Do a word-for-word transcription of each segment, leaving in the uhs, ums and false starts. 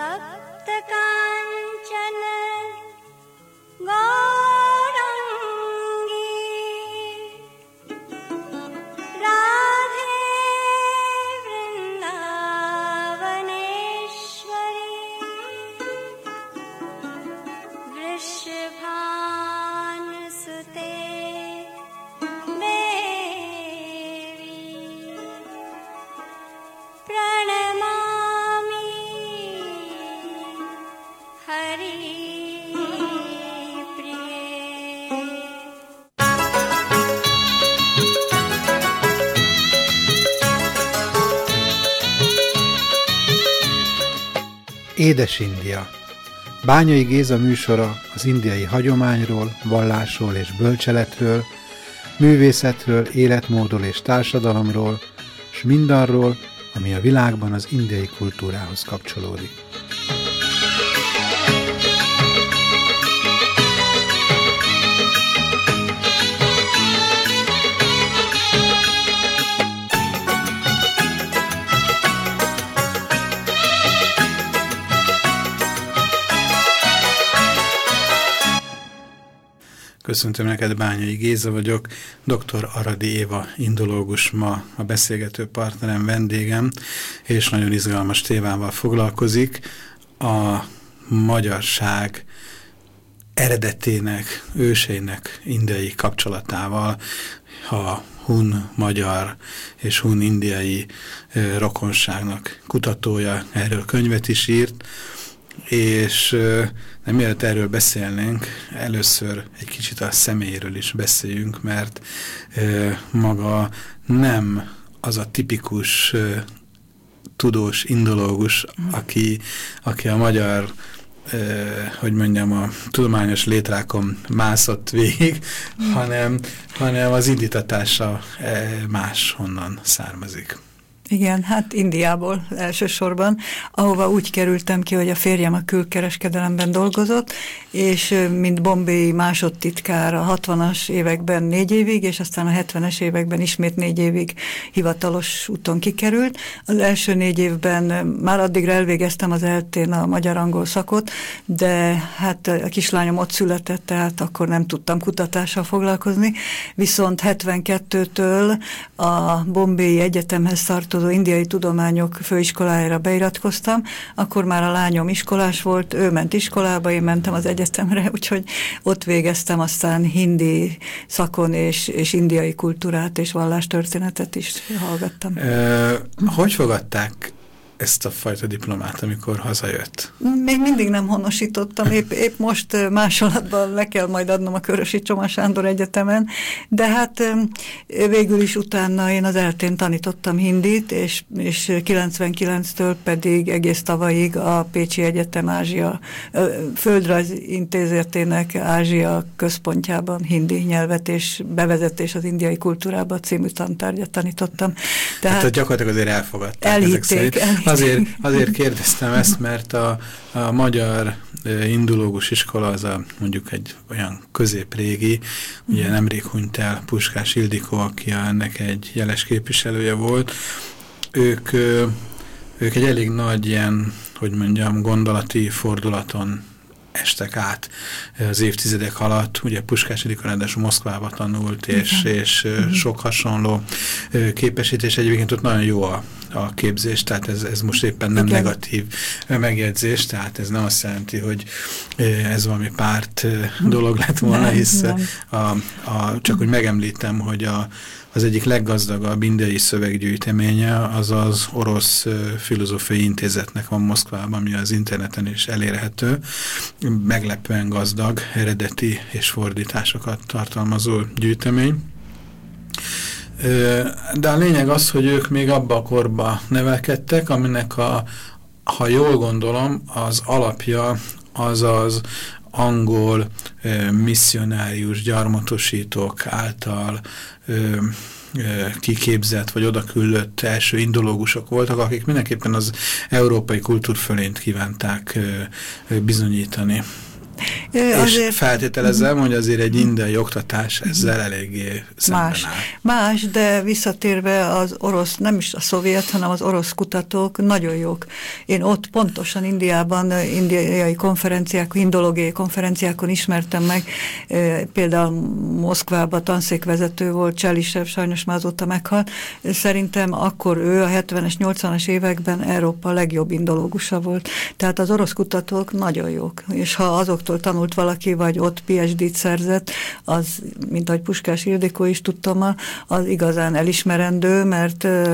Édes India. Bányai Géza műsora az indiai hagyományról, vallásról és bölcseletről, művészetről, életmódról és társadalomról, s mindarról, ami a világban az indiai kultúrához kapcsolódik. Köszöntöm neked, Bányai Géza vagyok, dr. Aradi Éva indológus ma a beszélgető partnerem, vendégem, és nagyon izgalmas témával foglalkozik, a magyarság eredetének, őseinek indiai kapcsolatával, a hun-magyar és hun-indiai rokonságnak kutatója, erről könyvet is írt, és nem mielőtt erről beszélnénk, először egy kicsit a személyről is beszéljünk, mert e, maga nem az a tipikus e, tudós, indológus, aki, aki a magyar, e, hogy mondjam, a tudományos létrákon mászott végig, mm. hanem, hanem az indítatása e, máshonnan származik. Igen, hát Indiából elsősorban, ahova úgy kerültem ki, hogy a férjem a külkereskedelemben dolgozott, és mint bombéi másodtitkár a hatvanas években négy évig, és aztán a hetvenes években ismét négy évig hivatalos úton kikerült. Az első négy évben már addigra elvégeztem az eltén a magyar-angol szakot, de hát a kislányom ott született, tehát akkor nem tudtam kutatással foglalkozni, viszont hetvenkettőtől a Bombéi Egyetemhez tartozó indiai tudományok főiskolájára beiratkoztam, akkor már a lányom iskolás volt, ő ment iskolába, én mentem az egyetemre, úgyhogy ott végeztem aztán hindi szakon és, és indiai kultúrát és vallástörténetet is hallgattam. E, hogy fogadták ezt a fajta diplomát, amikor hazajött? Még mindig nem honosítottam, épp, épp most másolatban le kell majd adnom a Körösi Csoma Sándor Egyetemen, de hát végül is utána én az eltén tanítottam hindit, és, és kilencvenkilenctől pedig egész tavalyig a Pécsi Egyetem Ázsia Földrajz Intézetének Ázsia központjában hindi nyelvet és bevezetés az indiai kultúrába című tantárgyat tanítottam. Tehát hát gyakorlatilag azért elfogadták. Elhitték. Azért, azért kérdeztem ezt, mert a, a magyar indológus iskola az a, mondjuk egy olyan középrégi, mm. ugye nemrég hunyt el Puskás Ildikó, aki ennek egy jeles képviselője volt. Ők, ők egy elég nagy ilyen, hogy mondjam, gondolati fordulaton estek át az évtizedek alatt. Ugye Puskás Ildikó ráadásul Moszkvába tanult, és, és mm. sok hasonló képesítés. Egyébként ott nagyon jó a, a képzés, tehát ez, ez most éppen nem Igen. negatív megjegyzés, tehát ez nem azt jelenti, hogy ez valami párt dolog lett volna, hisz a, a, csak hogy megemlítem, hogy a az egyik leggazdagabb indiai szöveggyűjteménye az az Orosz Filozófiai Intézetnek van Moszkvában, ami az interneten is elérhető. Meglepően gazdag, eredeti és fordításokat tartalmazó gyűjtemény. De a lényeg az, hogy ők még abba a korba nevelkedtek, aminek a, ha jól gondolom, az alapja az az angol e, misszionárius gyarmatosítók által e, e, kiképzett vagy odaküldött első indológusok voltak, akik mindenképpen az európai kultúrfölényt kívánták e, bizonyítani. És azért, feltételezem, hogy azért egy indiai oktatás ezzel eléggé szemben más, áll. Más, de visszatérve az orosz, nem is a szovjet, hanem az orosz kutatók nagyon jók. Én ott pontosan Indiában, indiai konferenciákon, indológiai konferenciákon ismertem meg, például Moszkvában tanszékvezető volt, Cselisev, sajnos már azóta meghalt. Szerintem akkor ő a hetvenes, nyolcvanas években Európa legjobb indológusa volt. Tehát az orosz kutatók nagyon jók, és ha azoktól tanult valaki, vagy ott pé há dét szerzett, az, mint ahogy Puskás Ildikó is tudtam, az igazán elismerendő, mert ö,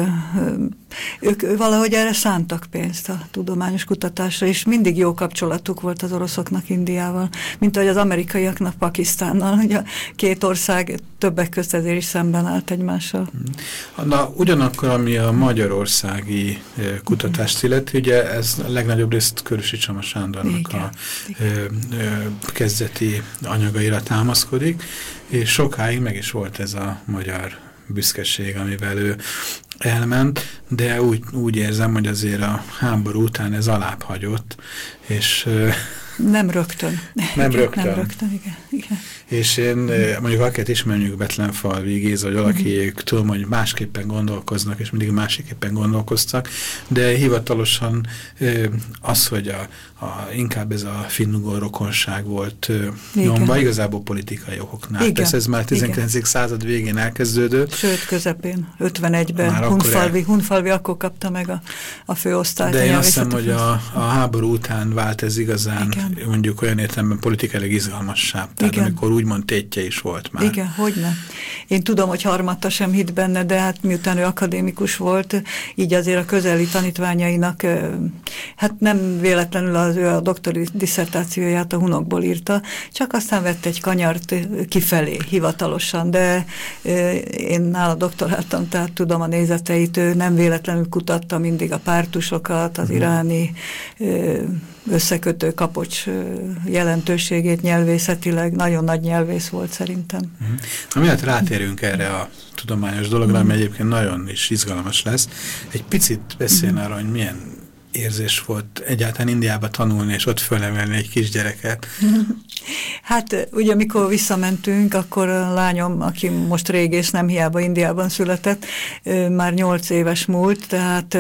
ők valahogy erre szántak pénzt a tudományos kutatásra, és mindig jó kapcsolatuk volt az oroszoknak Indiával, mint ahogy az amerikaiaknak Pakisztánnal. Ugye két ország többek közt ezért is szemben állt egymással. Na, ugyanakkor, ami a magyarországi kutatást illeti, ugye ez a legnagyobb részt Körösi Csama Sándornak igen, a igen. Ö, ö, kezdeti anyagaira támaszkodik, és sokáig meg is volt ez a magyar büszkeség, amivel ő elment, de úgy, úgy érzem, hogy azért a háború után ez alább hagyott, és nem rögtön. Nem igen, rögtön. Nem rögtön, igen. igen. És én mondjuk akiket ismerjük Betlenfalvi Géza, hogy valaki mm. tudom, hogy másképpen gondolkoznak, és mindig másképpen gondolkoztak, de hivatalosan az, hogy a, a, inkább ez a finnugor rokonság volt nyomva, igazából politikai okoknál. Igen. Persze ez már tizenkilencedik század végén elkezdődött. Sőt, közepén, ötvenegyben Hunfalvi, Hunfalvi akkor kapta meg a, a főosztályt. De én azt hiszem, hogy a, a háború után vált ez igazán, igen. mondjuk olyan értelemben politikailag izgalmasabb. Tehát igen. amikor úgymond tétje is volt már. Igen, hogyne. Én tudom, hogy Harmatta sem hitt benne, de hát miután ő akadémikus volt, így azért a közeli tanítványainak, hát nem véletlenül az ő a doktori disszertációját a hunokból írta, csak aztán vett egy kanyart kifelé hivatalosan, de én nála doktoráltam, tehát tudom a nézeteit, ő nem véletlenül kutatta mindig a pártusokat, az iráni összekötő kapocs jelentőségét nyelvészetileg, nagyon nagy nyelvész volt szerintem. Uh-huh. Amiatt rátérünk erre a tudományos dologra, uh-huh. ami egyébként nagyon is izgalmas lesz. Egy picit beszélni uh-huh. arra, hogy milyen érzés volt egyáltalán Indiába tanulni, és ott fölnevelni egy kisgyereket. Hát ugye amikor visszamentünk, akkor a lányom, aki most régész, nem hiába Indiában született, már nyolc éves múlt, tehát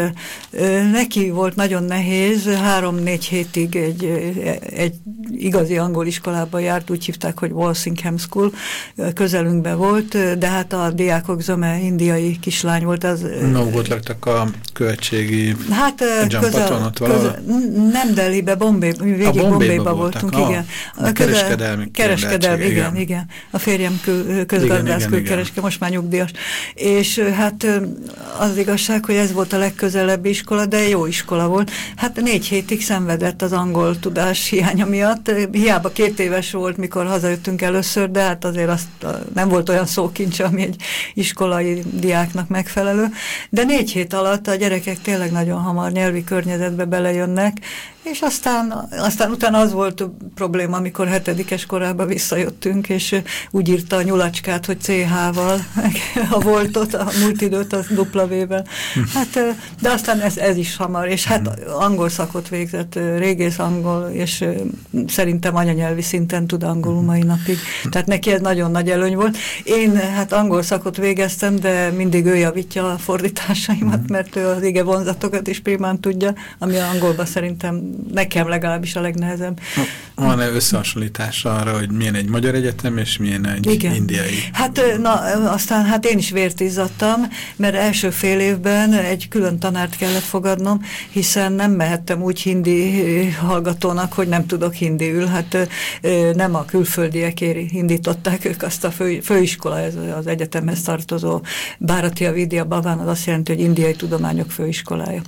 neki volt nagyon nehéz, három-négy hétig egy, egy igazi angol iskolába járt, úgy hívták, hogy Walsingham School, közelünkben volt, de hát a diákok zöme indiai kislány volt. Az, no, ott laktak a követségi hát, közel, ott közel, nem Delhibe, Bombay, végig Bombayba voltunk, ah, igen. A kereskedelmi. Kereskedelmi, igen, igen, igen. A férjem kül, közgazdász külkereske, most már nyugdíjas. És hát az igazság, hogy ez volt a legközelebbi iskola, de jó iskola volt. Hát négy hétig szenvedett az angol tudás hiánya miatt. Hiába két éves volt, mikor hazajöttünk először, de hát azért azt nem volt olyan szókincs, ami egy iskolai diáknak megfelelő. De négy hét alatt a gyerekek tényleg nagyon hamar nyelvi környezetbe belejönnek, és aztán, aztán utána az volt a probléma, amikor hetedikes korában visszajöttünk, és úgy írta a nyulacskát, hogy cé há-val, a voltot, a múlt időt az dupla vé-vel. Hát, de aztán ez, ez is hamar, és hát angol szakot végzett, régész angol, és szerintem anyanyelvi szinten tud angolul mai napig. Tehát neki ez nagyon nagy előny volt. Én hát angol szakot végeztem, de mindig ő javítja a fordításaimat, mert ő az ige vonzatokat is primán tudja, ami angolban szerintem nekem legalábbis a legnehezebb. Van-e összehasonlítás arra, hogy milyen egy magyar egyetem, és milyen egy igen. indiai? Hát na, aztán hát én is vért izzadtam, mert első fél évben egy külön tanárt kellett fogadnom, hiszen nem mehettem úgy hindi hallgatónak, hogy nem tudok hindiül. Hát nem a külföldiek indították ők azt a fő, főiskola, ez az egyetemhez tartozó Bharatiya Vidya Bhavan, az azt jelenti, hogy indiai tudományok főiskolája.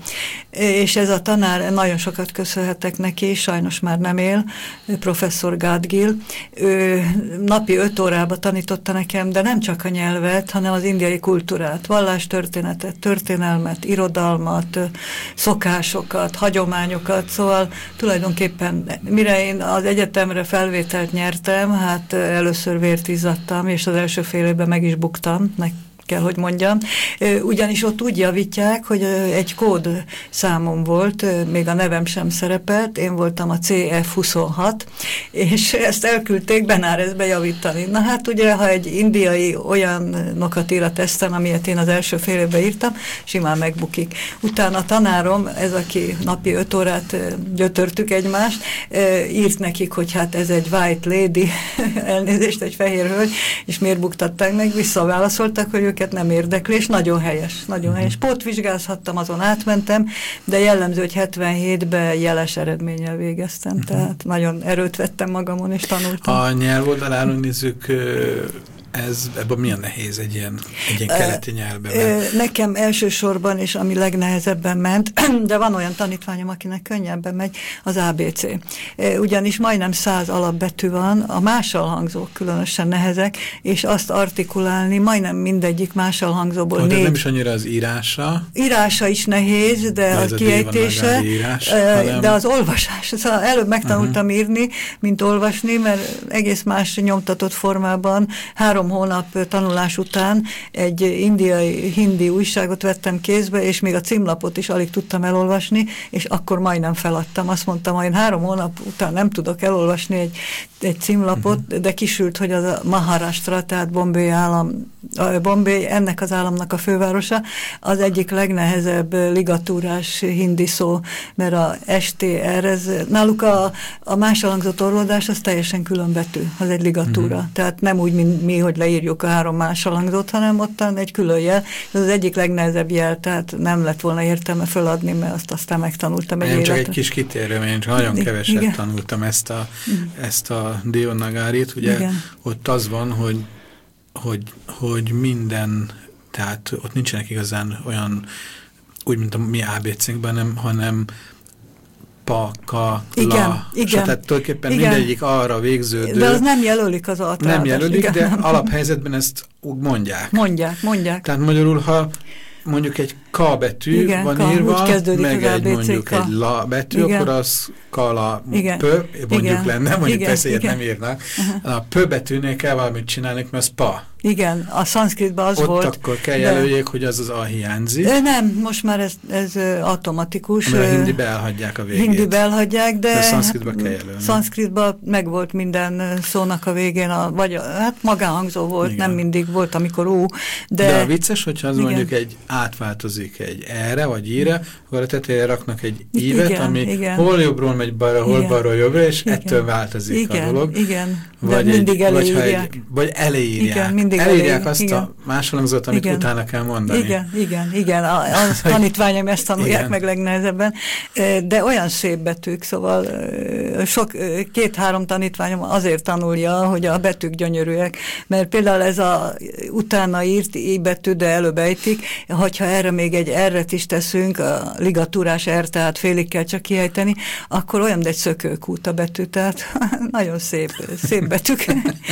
És ez a tanár, nagyon sokat köszönhetek neki, sajnos már nem él, professzor Gadgil. Ő napi öt órába tanította nekem, de nem csak a nyelvet, hanem az indiai kultúrát, vallástörténetet, történelmet, irodalmat, szokásokat, hagyományokat, szóval tulajdonképpen mire én az egyetemre felvételt nyertem, hát először vért izzadtam, és az első fél évben meg is buktam, kell, hogy mondjam. Ugyanis ott úgy javítják, hogy egy kód számom volt, még a nevem sem szerepelt, én voltam a C F huszonhat, és ezt elküldték Benárezbe javítani. Na hát ugye, ha egy indiai olyanokat ír a teszten, amilyet én az első fél évben írtam, simán megbukik. Utána a tanárom, ez aki napi öt órát gyötörtük egymást, írt nekik, hogy hát ez egy white lady, elnézést, egy fehér hölgy, és miért buktatták meg, visszaválaszoltak, hogy őket nem érdekli, és nagyon helyes, nagyon helyes. Pótvizsgázhattam, azon átmentem, de jellemző, hogy hetvenhétben jeles eredménnyel végeztem, uh-huh. tehát nagyon erőt vettem magamon, és tanultam. A nyelvoldalán nézzük, ez, ebben milyen nehéz egy ilyen, egy ilyen keleti nyelvben? Mert... Nekem elsősorban, és ami legnehezebben ment, de van olyan tanítványom, akinek könnyebben megy, az á bé cé. Ugyanis majdnem száz alapbetű van, a másalhangzók különösen nehezek, és azt artikulálni majdnem mindegyik másalhangzóból négy. Nem is annyira az írása? Írása is nehéz, de a kiejtése, írás, hanem... de az olvasás. Szóval előbb megtanultam uh-huh. írni, mint olvasni, mert egész más nyomtatott formában három hónap tanulás után egy indiai, hindi újságot vettem kézbe, és még a címlapot is alig tudtam elolvasni, és akkor majdnem feladtam. Azt mondtam, hogy én három hónap után nem tudok elolvasni egy, egy címlapot, uh-huh. de kisült, hogy az a Maharashtra, tehát Bombay állam, Bombay, ennek az államnak a fővárosa, az egyik legnehezebb ligatúrás hindi szó, mert a es té er, ez, náluk a, a másalhangzott orlódás, az teljesen különbetű, az egy ligatúra. Uh-huh. Tehát nem úgy, mint mi, hogy leírjuk a három másalhangzót, hanem ottan egy külön jel. Ez az egyik legnehezebb jel, tehát nem lett volna értelme föladni, mert azt aztán megtanultam egy Én életet. csak egy kis kitérő, én csak nagyon keveset igen. tanultam ezt a, igen. ezt a Deonagárit. Ugye igen. ott az van, hogy, hogy, hogy minden, tehát ott nincsenek igazán olyan, úgy, mint a mi á bé cénkben, nem, hanem pa, ka, igen, la, igen, tehát tulajdonképpen igen. mindegyik arra végződő. De az nem jelölik az altádat. Nem jelölik, igen, de nem. alaphelyzetben ezt úgy mondják. Mondják, mondják. Tehát magyarul, ha mondjuk egy K betű igen, van ka, írva, meg egy mondjuk ka. egy la betű, igen. akkor az kala, igen. pö, mondjuk igen. lenne, mondjuk igen. persze ilyet igen. nem írnak. Uh-huh. A pö betűnél kell valamit csinálni, mert az pa. Igen, a szanszkritban az ott volt. Ott akkor kell jelöljék, de... hogy az az a hiányzik. Nem, most már ez, ez automatikus. Mert a hindibe elhagyják a végét. Hindibe elhagyják, de... de szanszkritban kell jelölni. Szanszkritban megvolt minden szónak a végén, a, vagy a, hát magánhangzó volt, igen. nem mindig volt, amikor ú, de... De a vicces, hogyha az igen. mondjuk egy átváltozik egy erre, vagy íre, akkor a tetejére raknak egy ívet, igen, ami igen. hol jobbról megy balra, hol igen. balra jobbra, és igen. ettől változik igen, a dolog. Igen, vagy de mindig eléírják. Vagy eléírják. Igen, mindig eléírják azt igen. a másolangzót, amit igen. utána kell mondani. Igen, igen, igen. A, a tanítványom ezt tanulják igen. meg legnehezebben. De olyan szép betűk, szóval sok, két-három tanítványom azért tanulja, hogy a betűk gyönyörűek, mert például ez a utána írt i betű, de előbb ejtik, hogyha erre még egy erret is teszünk, a ligatúrás er, tehát félig kell csak kiejteni, akkor olyan, de egy szökőkút a betű, tehát nagyon szép, szép betűk,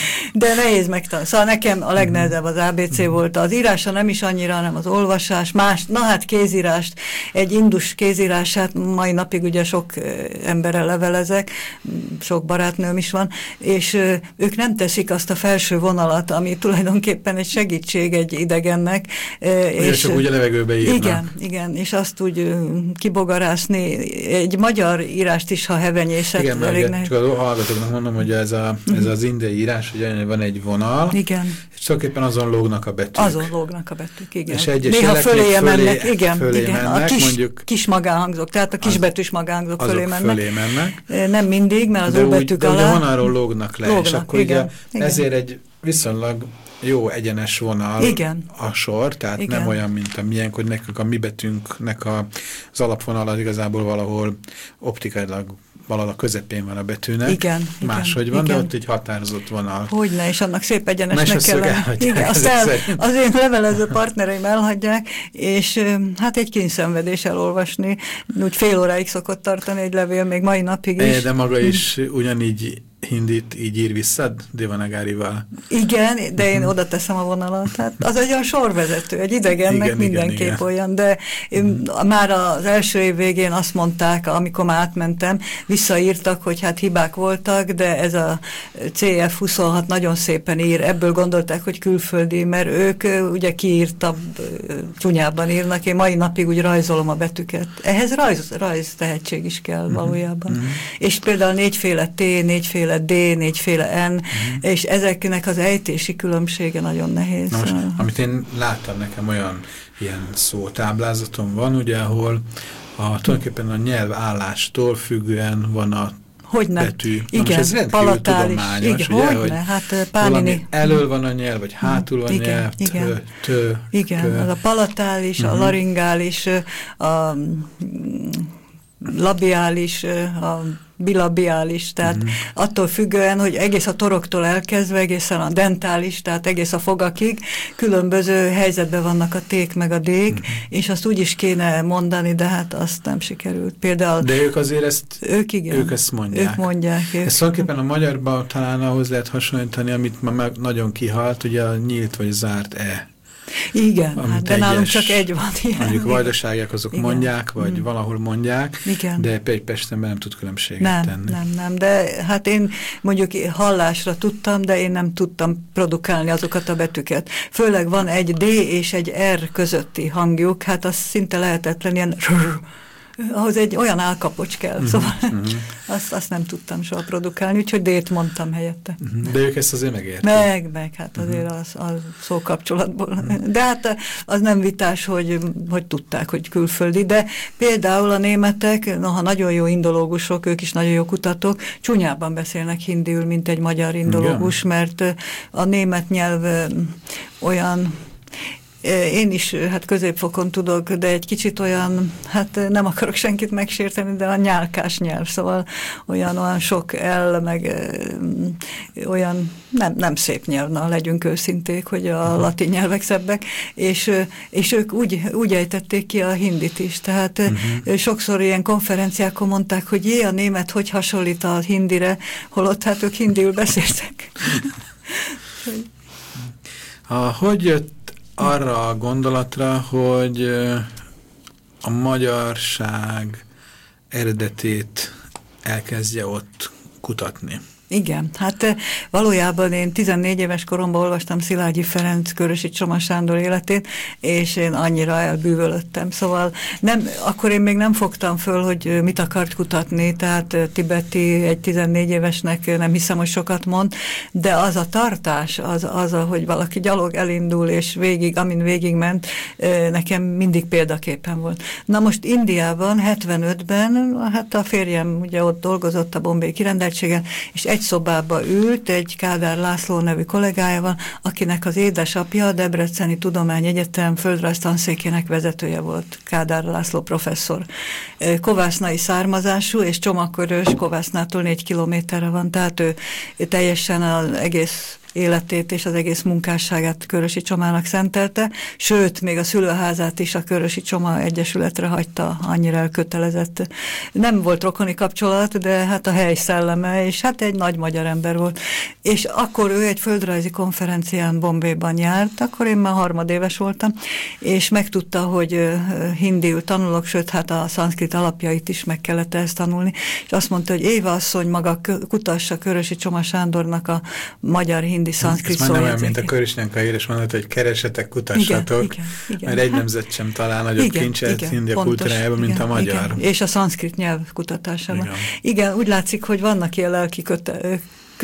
de nehéz megtanulni. Szóval nekem a legnehezebb az á bé cé volt. Az írása nem is annyira, hanem az olvasás, más, na hát kézírást, egy indus kézírását mai napig ugye sok emberrel levelezek, sok barátnőm is van, és ők nem teszik azt a felső vonalat, ami tulajdonképpen egy segítség egy idegennek. És csak úgy a levegőbe írnak. Igen, igen, és azt úgy kibogarászni, egy magyar írást is, ha hevenyészet. Igen, mert csak a hallgatóknak mondom, hogy ez, a, ez az indiai írás, hogy van egy vonal, igen. és tulajdonképpen azon lógnak a betűk. Azon lógnak a betűk, igen. És egyes néha föléje fölé, mennek, igen, fölé igen. mennek, a kis, mondjuk, kis magánhangzók, tehát a kisbetűs magánhangzók fölé mennek. fölé mennek. Nem mindig, mert az de óbetűk úgy, alá. De ugye vonalról lógnak le, lógnak, és akkor igen, ugye igen. ezért egy viszonylag jó egyenes vonal igen. a sor, tehát igen. nem olyan, mint a miénk, hogy nekünk a mi betűnknek a, az alapvonal az igazából valahol optikailag valahol a közepén van a betűnek, igen, máshogy van, igen. de ott egy határozott vonal. Hogyne, és annak szép egyenesnek kell lenni. Igen, azt el, az én levelező partnereim elhagyják, és hát egy kényszenvedés elolvasni. Úgy fél óráig szokott tartani egy levél, még mai napig is. De maga is ugyanígy hindit így ír visszad Devanagárival? Igen, de én oda teszem a vonalat. Hát az egy olyan sorvezető, egy idegennek igen, mindenképp igen, igen. olyan, de én, már az első év végén azt mondták, amikor már átmentem, visszaírtak, hogy hát hibák voltak, de ez a cé ef huszonhat nagyon szépen ír, ebből gondolták, hogy külföldi, mert ők ugye kiírtabb, csúnyában írnak, én mai napig úgy rajzolom a betűket. Ehhez rajz, rajz tehetség is kell valójában. Mm-hmm. És például négyféle T, négyféle D, négyféle N, mm. és ezeknek az ejtési különbsége nagyon nehéz. Na most, amit én láttam, nekem olyan ilyen szótáblázatom van, ugye, ahol a, tulajdonképpen a nyelvállástól függően van a Hogyne. betű. Igen, ez rendkívül tudományos, ugye, hogy hát Pánini... elől van a nyelv, vagy hátul van a igen, nyelv, igen. tö, tö, igen, tö. az a palatális, uh-huh. a laringális, a labiális, a bilabiális, tehát uh-huh. attól függően, hogy egész a toroktól elkezdve, egészen a dentális, tehát egész a fogakig, különböző helyzetben vannak a ték meg a dék, uh-huh. és azt úgy is kéne mondani, de hát azt nem sikerült. Például... De ők azért ezt, ők, igen, ők ezt mondják. Ők mondják. Ők. Ezt tulajdonképpen a magyarban talán ahhoz lehet hasonlítani, amit ma meg nagyon kihalt, ugye a nyílt vagy zárt E. Igen, hát de nálunk csak egy van ilyen. Mondjuk vajdaságiak azok igen. mondják, vagy mm. valahol mondják, igen. de Pesten-ben nem tud különbséget nem, tenni. Nem, nem, de hát én mondjuk hallásra tudtam, de én nem tudtam produkálni azokat a betűket. Főleg van egy D és egy R közötti hangjuk, hát az szinte lehetetlen, ilyen ahhoz egy olyan állkapocs kell, uh-huh, szóval uh-huh. azt, azt nem tudtam soha produkálni, úgyhogy D-t mondtam helyette. Uh-huh. De ők ezt azért megértik. Meg, meg, hát azért uh-huh. az, az szókapcsolatból. Uh-huh. De hát az nem vitás, hogy, hogy tudták, hogy külföldi, de például a németek, noha nagyon jó indológusok, ők is nagyon jó kutatók, csúnyában beszélnek hindiül, mint egy magyar indológus, igen. mert a német nyelv olyan... Én is hát középfokon tudok, de egy kicsit olyan, hát nem akarok senkit megsérteni, de a nyálkás nyelv, szóval olyan, olyan sok el, meg ö, olyan nem, nem szép nyelv, na, legyünk őszinték, hogy a latin nyelvek szebbek, és, és ők úgy, úgy ejtették ki a hindit is, tehát uh-huh. sokszor ilyen konferenciákon mondták, hogy jé, a német hogy hasonlít a hindire, holott hát ők hindiül beszéltek. a, hogy jött arra a gondolatra, hogy a magyarság eredetét elkezdje ott kutatni. Igen, hát valójában én tizennégy éves koromban olvastam Szilágyi Ferenc, Körösi Csoma Sándor életét, és én annyira elbűvölöttem. Szóval nem, akkor én még nem fogtam föl, hogy mit akart kutatni, tehát tibeti egy tizennégy évesnek nem hiszem, hogy sokat mond, de az a tartás, az, az hogy valaki gyalog elindul, és végig, amin végigment, nekem mindig példaképpen volt. Na most Indiában, hetvenötben, hát a férjem ugye ott dolgozott a bombay kirendeltségen, és egy szobába ült egy Kádár László nevű kollégájával, akinek az édesapja a Debreceni Tudományegyetem földrajz tanszékének vezetője volt, Kádár László professzor. Kovásznai származású, és Csomagkörös Kovásznától négy kilométerre van, tehát ő teljesen az egész életét és az egész munkásságát Körösi Csomának szentelte, sőt, még a szülőházát is a Körösi Csoma Egyesületre hagyta, annyira elkötelezett. Nem volt rokoni kapcsolat, de hát a hely szelleme, és hát egy nagy magyar ember volt. És akkor ő egy földrajzi konferencián Bombayban járt, akkor én már harmadéves voltam, és megtudta, hogy hindiül tanulok, sőt, hát a szanszkrit alapjait is meg kellett ezt tanulni, és azt mondta, hogy Éva asszony maga kutassa Körösi Csoma Sándornak a magyar hindi szanszkrit szóljegyzékét. Ez már nem olyan, mint a Körösnenka ír, és mondott, hogy keresetek, kutassatok, igen, igen, igen. Mert egy nemzet sem talál nagyobb kincset India kultúrájában, mint igen, a magyar. Igen. És a szanszkrit nyelv kutatásában. Igen. igen, úgy látszik, hogy vannak ilyen lelki köte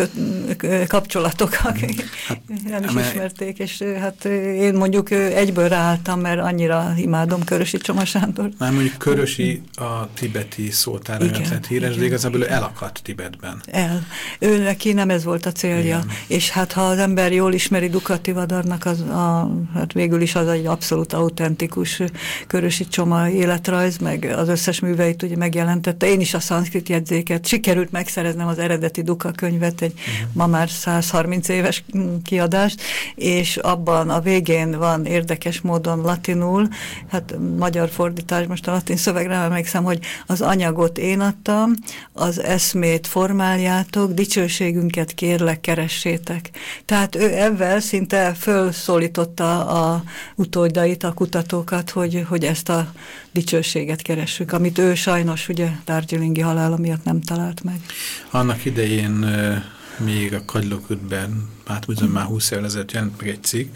kapcsolatok, akik hát, nem is ismerték, és hát én mondjuk egyből ráálltam, mert annyira imádom Körösi Csoma Sándort. Már mondjuk Körösi a tibeti szótára lett híres, de igazából ő elakadt Tibetben. El. Ő neki nem ez volt a célja. Igen. És hát ha az ember jól ismeri Dukati Vadarnak, az a, hát végül is az egy abszolút autentikus Körösi Csoma életrajz, meg az összes műveit ugye megjelentette. Én is a szanszkrit jegyzéket sikerült megszereznem az eredeti Duka könyvet, egy uh-huh. ma már száz harminc éves kiadást, és abban a végén van érdekes módon latinul, hát magyar fordítás, most a latin szövegre emlékszem, hogy az anyagot én adtam, az eszmét formáljátok, dicsőségünket kérlek, keressétek. Tehát ő ebben szinte fölszólította a utódait, a kutatókat, hogy, hogy ezt a dicsőséget keressük, amit ő sajnos ugye Darjeelingi halála miatt nem talált meg. Annak idején még a Kagylókürtben, hát bizony már húsz évvel ezelőtt jelent meg egy cikk,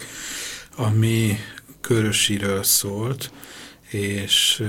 ami Körösiről szólt, és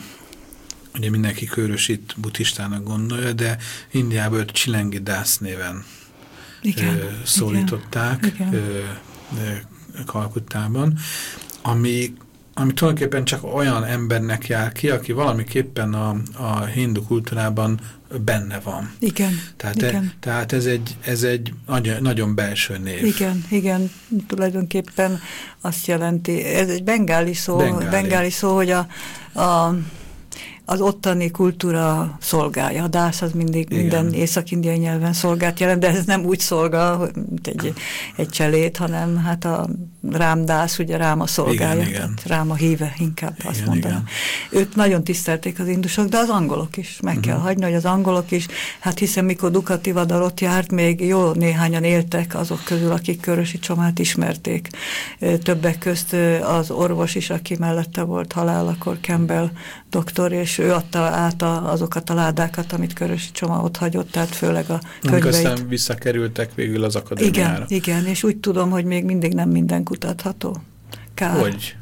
ugye mindenki Körösit buddhistának gondolja, de Indiában őt Csilengi Dász néven igen, ö, szólították igen, igen. Kalkuttában, ami, ami tulajdonképpen csak olyan embernek jár ki, aki valamiképpen a, a hindu kultúrában benne van. Igen. Tehát, igen. E, tehát ez egy, ez egy nagyon, nagyon belső név. Igen, igen, tulajdonképpen azt jelenti, ez egy bengáli szó, bengáli, bengáli szó, hogy a, a az ottani kultúra szolgálja. A dász az mindig igen. minden észak-indiai nyelven szolgált jelent, de ez nem úgy szolgál, mint egy, egy cselét, hanem hát a rámdász, ugye ráma szolgálja, igen, igen. ráma híve inkább igen, azt mondanám. Őt nagyon tisztelték az indusok, de az angolok is. Meg uh-huh. kell hagyni, hogy az angolok is, hát hiszen mikor Duka Tivadar ott járt, még jó néhányan éltek azok közül, akik Körösi Csomát ismerték. Többek közt az orvos is, aki mellette volt halálakor, Campbell doktor, és ő adta át a, azokat a ládákat, amit Körösi Csoma ott hagyott, tehát főleg a könyveit. Aztán visszakerültek végül az akadémiára. Igen, igen, és úgy tudom, hogy még mindig nem minden kutatható. Kár. Hogy?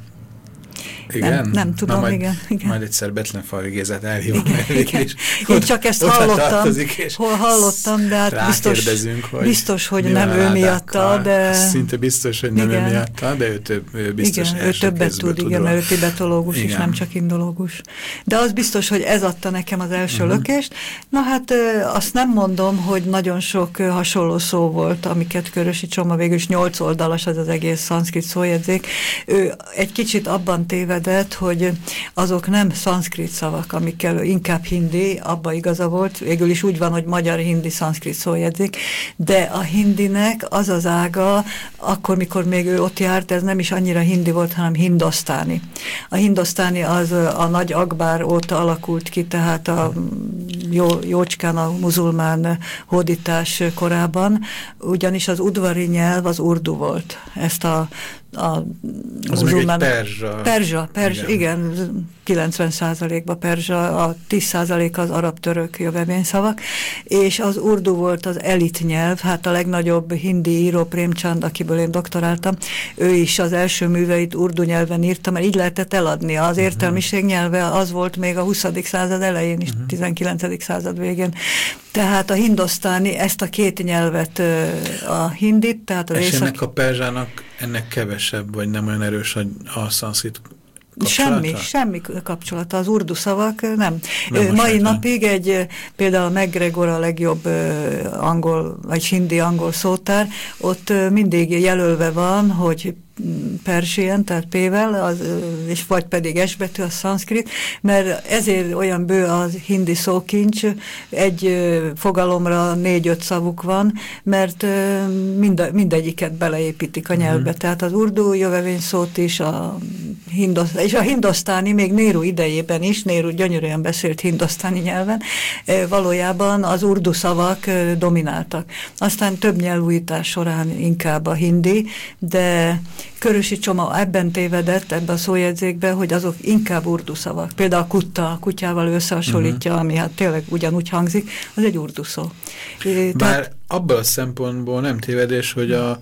Igen? Nem, nem tudom, majd, igen, igen. Majd egyszer Betlenfalvi Gézát elhívom. Én csak ezt hallottam, hol hallottam, de hát biztos, hogy biztos, hogy nem ő miatta, de... Szinte biztos, hogy nem igen. ő miatta, de ő, több, ő biztos igen, ő többet tud, igen, róla. Mert ő tibetológus igen. is, nem csak indológus. De az biztos, hogy ez adta nekem az első uh-huh. lökést. Na hát azt nem mondom, hogy nagyon sok hasonló szó volt, amiket Körösi Csoma végül is nyolc oldalas, az az egész szanszkrit szójegyzék. Ő egy kicsit abban téved, hogy azok nem szanszkrit szavak, amikkel inkább hindi, abba igaza volt, végül is úgy van, hogy magyar, hindi, szanszkrit szójegyzék, de a hindinek az az ága, akkor, mikor még ő ott járt, ez nem is annyira hindi volt, hanem hindosztáni. A hindosztáni az a nagy Akbár óta alakult ki, tehát a jó, jócskán a muzulmán hódítás korában, ugyanis az udvari nyelv az urdu volt. Ezt a A az muzulmán, meg egy perzsa. Perzsa, perzsa igen. igen, kilencven százalékban perzsa, a tíz százalék az arab-török jövevényszavak, és az urdu volt az elit nyelv, hát a legnagyobb hindi író Premchand, akiből én doktoráltam, ő is az első műveit urdu nyelven írta, mert így lehetett eladni. Az értelmiség nyelve az volt még a huszadik század elején is, uh-huh. tizenkilencedik század végén. Tehát a hindosztáni ezt a két nyelvet, a hindit, tehát az és észak... ennek a perzsának ennek kevesebb, vagy nem olyan erős a szanszkrit kapcsolata? Semmi, semmi kapcsolata. Az urdu szavak nem. nem Mai napig egy, például McGregor a legjobb angol, vagy hindi-angol szótár, ott mindig jelölve van, hogy persien, tehát P-vel, az, és vagy pedig S betű, a szanszkrit, mert ezért olyan bő az hindi szókincs, egy fogalomra négy-öt szavuk van, mert mind, mindegyiket beleépítik a nyelvbe. Mm-hmm. Tehát az urdu jövevényszót is, a hindosz, és a hindosztáni, még Nehru idejében is, Nehru gyönyörűen beszélt hindosztáni nyelven, valójában az urdu szavak domináltak. Aztán több nyelvújítás során inkább a hindi, de Körösi Csoma ebben tévedett, ebben a szójegyzékben, hogy azok inkább urdu szavak. Például a kutta, a kutyával összehasonlítja, uh-huh. ami hát tényleg ugyanúgy hangzik, az egy urdu szó. Bár Tehát, abban a szempontból nem tévedés, hogy a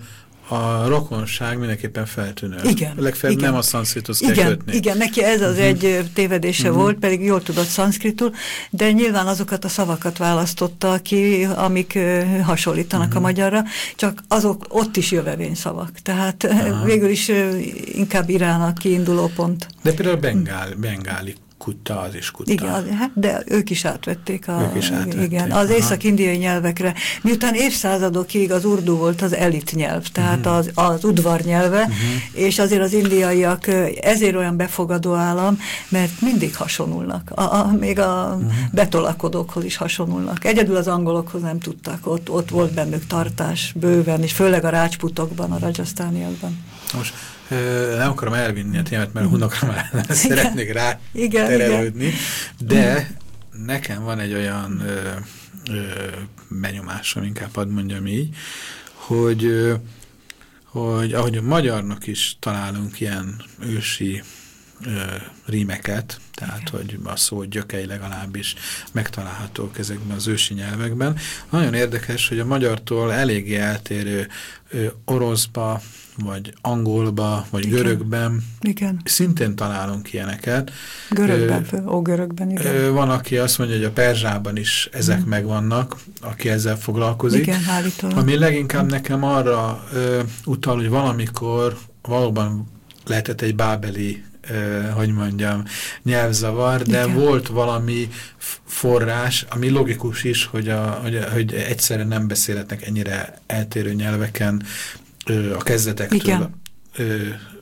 a rokonság mindenképpen feltűnő. Igen. Legfeljebb igen. nem a szanszkrithoz kell igen, kötni. Igen, neki ez az uh-huh. egy tévedése uh-huh. volt, pedig jól tudott szanszkritul, de nyilván azokat a szavakat választotta ki, amik uh, hasonlítanak uh-huh. a magyarra, csak azok ott is jövevényszavak. Tehát uh-huh. végül is uh, inkább Irán a kiinduló pont. De például a bengáli, bengáli kutta, az is kutta. Igen, az, hát, de ők is átvették. A, ők is átvették. Igen, az észak-indiai nyelvekre. Miután évszázadokig az urdu volt az elit nyelv, tehát uh-huh. az, az udvar nyelve, uh-huh. és azért az indiaiak ezért olyan befogadó állam, mert mindig hasonulnak. A, a, még a uh-huh. betolakodókhoz is hasonulnak. Egyedül az angolokhoz nem tudtak. Ott, ott volt bennük tartás bőven, és főleg a rácsputokban, a rajasztániakban. Most nem akarom elvinni a témát, mert a hunokra már szeretnék rá igen, terelődni, igen. de nekem van egy olyan ö, ö, benyomásom, inkább hadd mondjam így, hogy, ö, hogy ahogy a magyarnak is találunk ilyen ősi ö, rímeket, tehát igen. hogy a szó gyökei legalábbis megtalálhatók ezekben az ősi nyelvekben. Nagyon érdekes, hogy a magyartól eléggé eltérő ö, oroszba, vagy angolba, vagy igen. görögben. Igen. Szintén találunk ilyeneket. Görögben, ö, ó, görögben, igen. Ö, van, aki azt mondja, hogy a perzsában is ezek mm. megvannak, aki ezzel foglalkozik. Igen, állítólag. Ami leginkább mm. nekem arra ö, utal, hogy valamikor valóban lehetett egy bábeli, ö, hogy mondjam, nyelvzavar, de igen. volt valami forrás, ami logikus is, hogy, a, hogy, hogy egyszerre nem beszélhetnek ennyire eltérő nyelveken, a kezdetektől. Ö,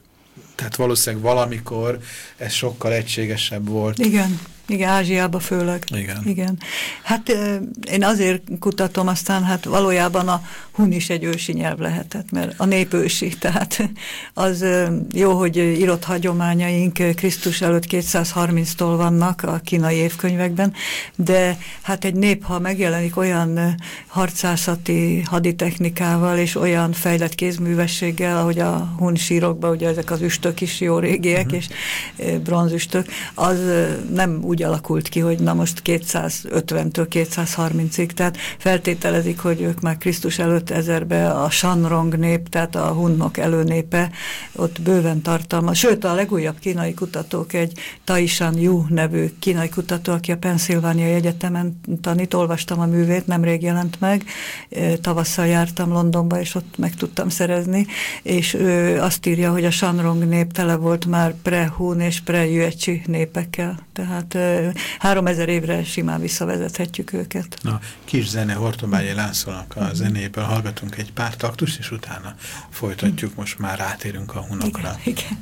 tehát valószínűleg valamikor ez sokkal egységesebb volt. Igen. Igen, Ázsiában főleg. Igen. Igen. Hát én azért kutatom, aztán hát valójában a hun is egy ősi nyelv lehetett, mert a nép ősi, tehát az jó, hogy írott hagyományaink Krisztus előtt kétszázharminctól vannak a kínai évkönyvekben, de hát egy nép, ha megjelenik olyan harcászati haditechnikával és olyan fejlett kézművességgel, ahogy a hun sírokban, ugye ezek az üstök is jó régiek, uh-huh. és bronzüstök, az nem úgy alakult ki, hogy na most kétszázötventől kétszázharmincig, tehát feltételezik, hogy ők már Krisztus előtt ezerbe a Shanrong nép, tehát a hunnok előnépe, ott bőven tartalmaz. Sőt, a legújabb kínai kutatók, egy Tai-Shan Yu nevű kínai kutató, aki a Pennsylvaniai Egyetemen tanít, olvastam a művét, nemrég jelent meg, tavasszal jártam Londonba, és ott meg tudtam szerezni, és ő azt írja, hogy a Shanrong nép tele volt már pre-hun és pre-Yuechi népekkel, tehát háromezer évre simán visszavezethetjük őket. Na, kis zene, Hortobágyi Lászlónak a zenéből hallgatunk egy pár taktust, és utána folytatjuk, most már rátérünk a hunokra. Igen, igen.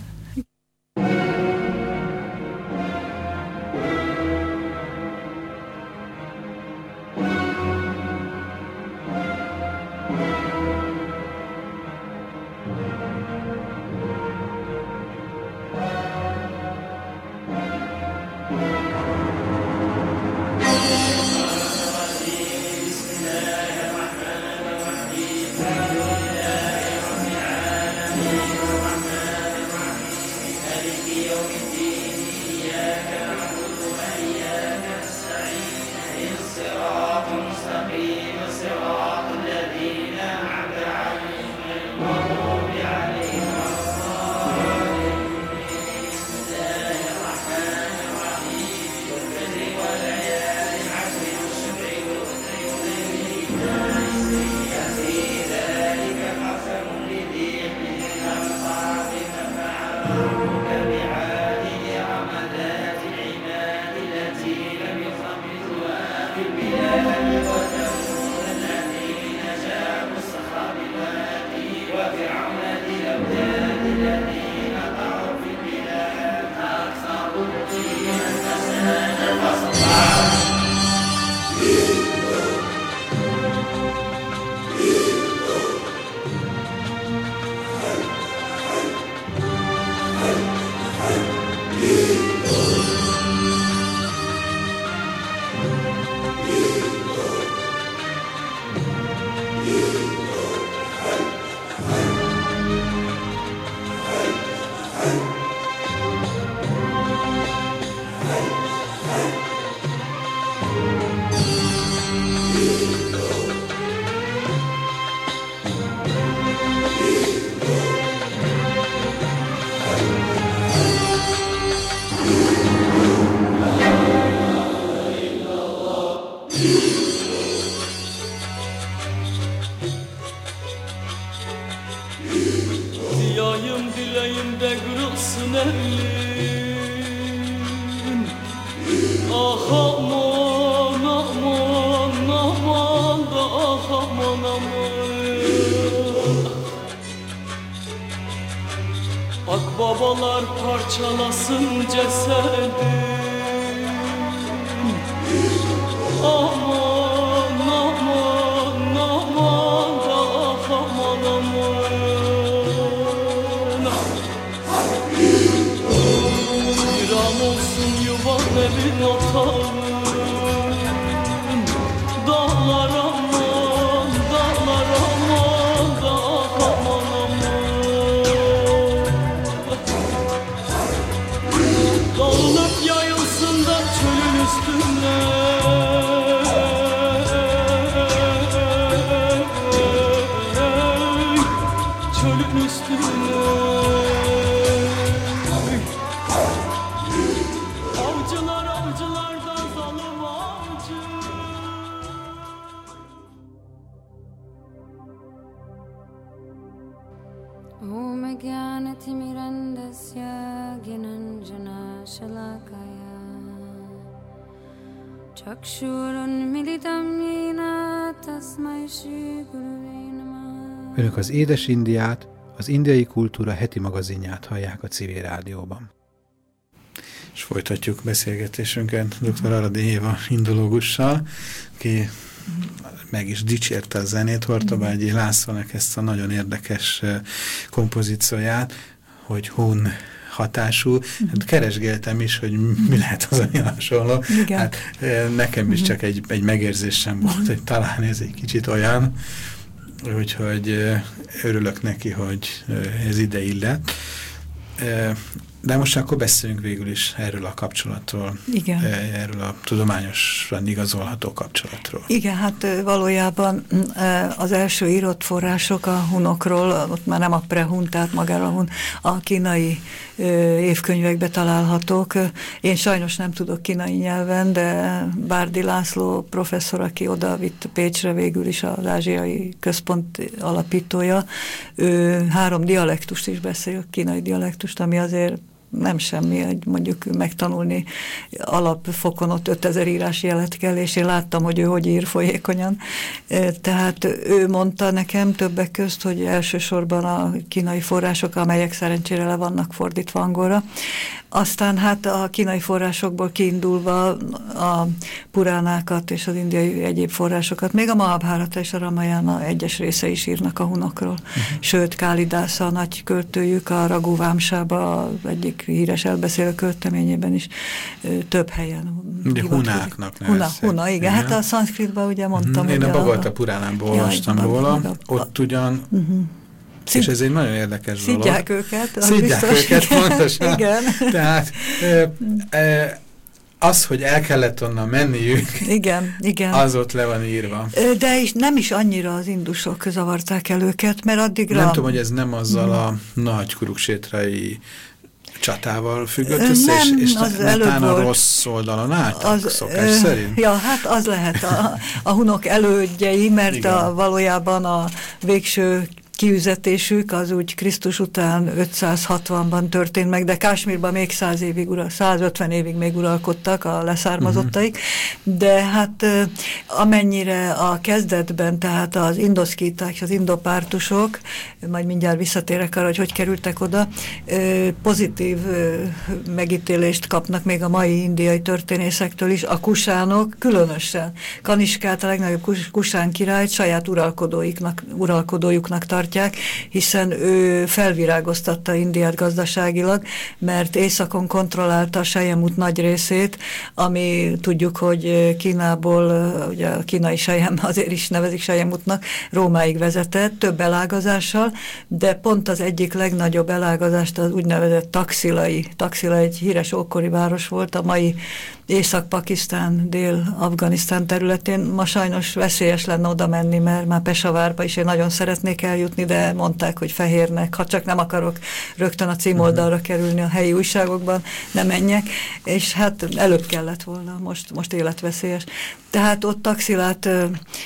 Havalar parçalasın cesedi. Aman aman aman da aman aman. Viran olsun yuvan evin otağın. Dağlar aman dağlar aman da aman aman. Dağılıp yayılsın da çölün üstüne. Çölün üstüne. Avcılar avcılardan zalim avcı. Om Jnanati Mirandasya Gyananjana Shalakaya Chakshurunmilitam Yena Tasmai Shri Gurave Namah. Önök az Édes Indiát, az Indiai Kultúra heti magazinját hallják a Civil Rádióban. És folytatjuk beszélgetésünket dr. Aradi Éva indológussal, aki meg is dicsérte a zenét, Hortobágyi Lászlónak ezt a nagyon érdekes kompozícióját, hogy hun hatású. Hát keresgéltem is, hogy mi lehet az, ami hasonló. Igen. Hát nekem is csak egy, egy megérzésem volt, hogy talán ez egy kicsit olyan, úgyhogy örülök neki, hogy ez ide illett. De most akkor beszéljünk végül is erről a kapcsolatról. Igen. Erről a tudományosan igazolható kapcsolatról. Igen, hát valójában az első írott források a hunokról, ott már nem a prehun, tehát magára a hun, a kínai évkönyvekbe találhatók. Én sajnos nem tudok kínai nyelven, de Bárdi László professzor, aki oda vitt Pécsre, végül is az Ázsiai Központ alapítója, ő három dialektust is beszél, kínai dialektust, ami azért nem semmi, hogy mondjuk megtanulni alapfokon ott ötezer írás jelet kell, és én láttam, hogy ő hogy ír folyékonyan. Tehát ő mondta nekem többek közt, hogy elsősorban a kínai források, amelyek szerencsére le vannak fordítva angolra. Aztán hát a kínai forrásokból kiindulva a puránákat és az indiai egyéb forrásokat, még a Mahabhárata és a Ramayana egyes része is írnak a hunokról. Uh-huh. Sőt, Kálidásza, a nagy költőjük, a Raghuvámsába, az egyik híres elbeszélő költeményében is több helyen. Ugye hunáknak Huna, huna, igen. igen. Hát a szanszkritban ugye mondtam. Uh-huh. Én a Bhagavata Puránánból olvastam róla, ott ugyan... Uh-huh. Szid... És ez egy nagyon érdekes dolog. Szidják őket. Szidják biztos, őket, igen. pontosan. Igen. Tehát e, e, az, hogy el kellett onnan menniük, igen, igen. az ott le van írva. De is, nem is annyira az indusok zavarták el őket, mert addigra... Nem tudom, hogy ez nem azzal a nagy kuruksétrai csatával függött össze, nem, és, és az netán a rossz oldalon álltak, az, szokás ö, szerint? Ja, hát az lehet a, a hunok elődjei, mert a, valójában a végső kiüzetésük az úgy Krisztus után ötszázhatvanban történt meg, de Kásmírban még száz évig, százötven évig még uralkodtak a leszármazottaik, uh-huh. de hát amennyire a kezdetben, tehát az indoszkíták és az indopártusok, majd mindjárt visszatérek arra, hogy hogy kerültek oda, pozitív megítélést kapnak még a mai indiai történészektől is, a kusánok különösen. Kaniskát, a legnagyobb kusán királyt saját uralkodóiknak, uralkodójuknak tartják, hiszen ő felvirágoztatta Indiát gazdaságilag, mert északon kontrollálta a Selyemút nagy részét, ami tudjuk, hogy Kínából, ugye a kínai Sejem, azért is nevezik Selyemútnak, Rómáig vezetett, több elágazással, de pont az egyik legnagyobb elágazást az úgynevezett Taxilai. Taxila egy híres ókori város volt, a mai Észak-Pakisztán, Dél-Afganisztán területén. Ma sajnos veszélyes lenne oda menni, mert már Pesavárba is én nagyon szeretnék eljutni, de mondták, hogy fehérnek, ha csak nem akarok rögtön a címoldalra kerülni a helyi újságokban, ne menjek, és hát előbb kellett volna, most, most életveszélyes. Tehát ott Taxilát ö,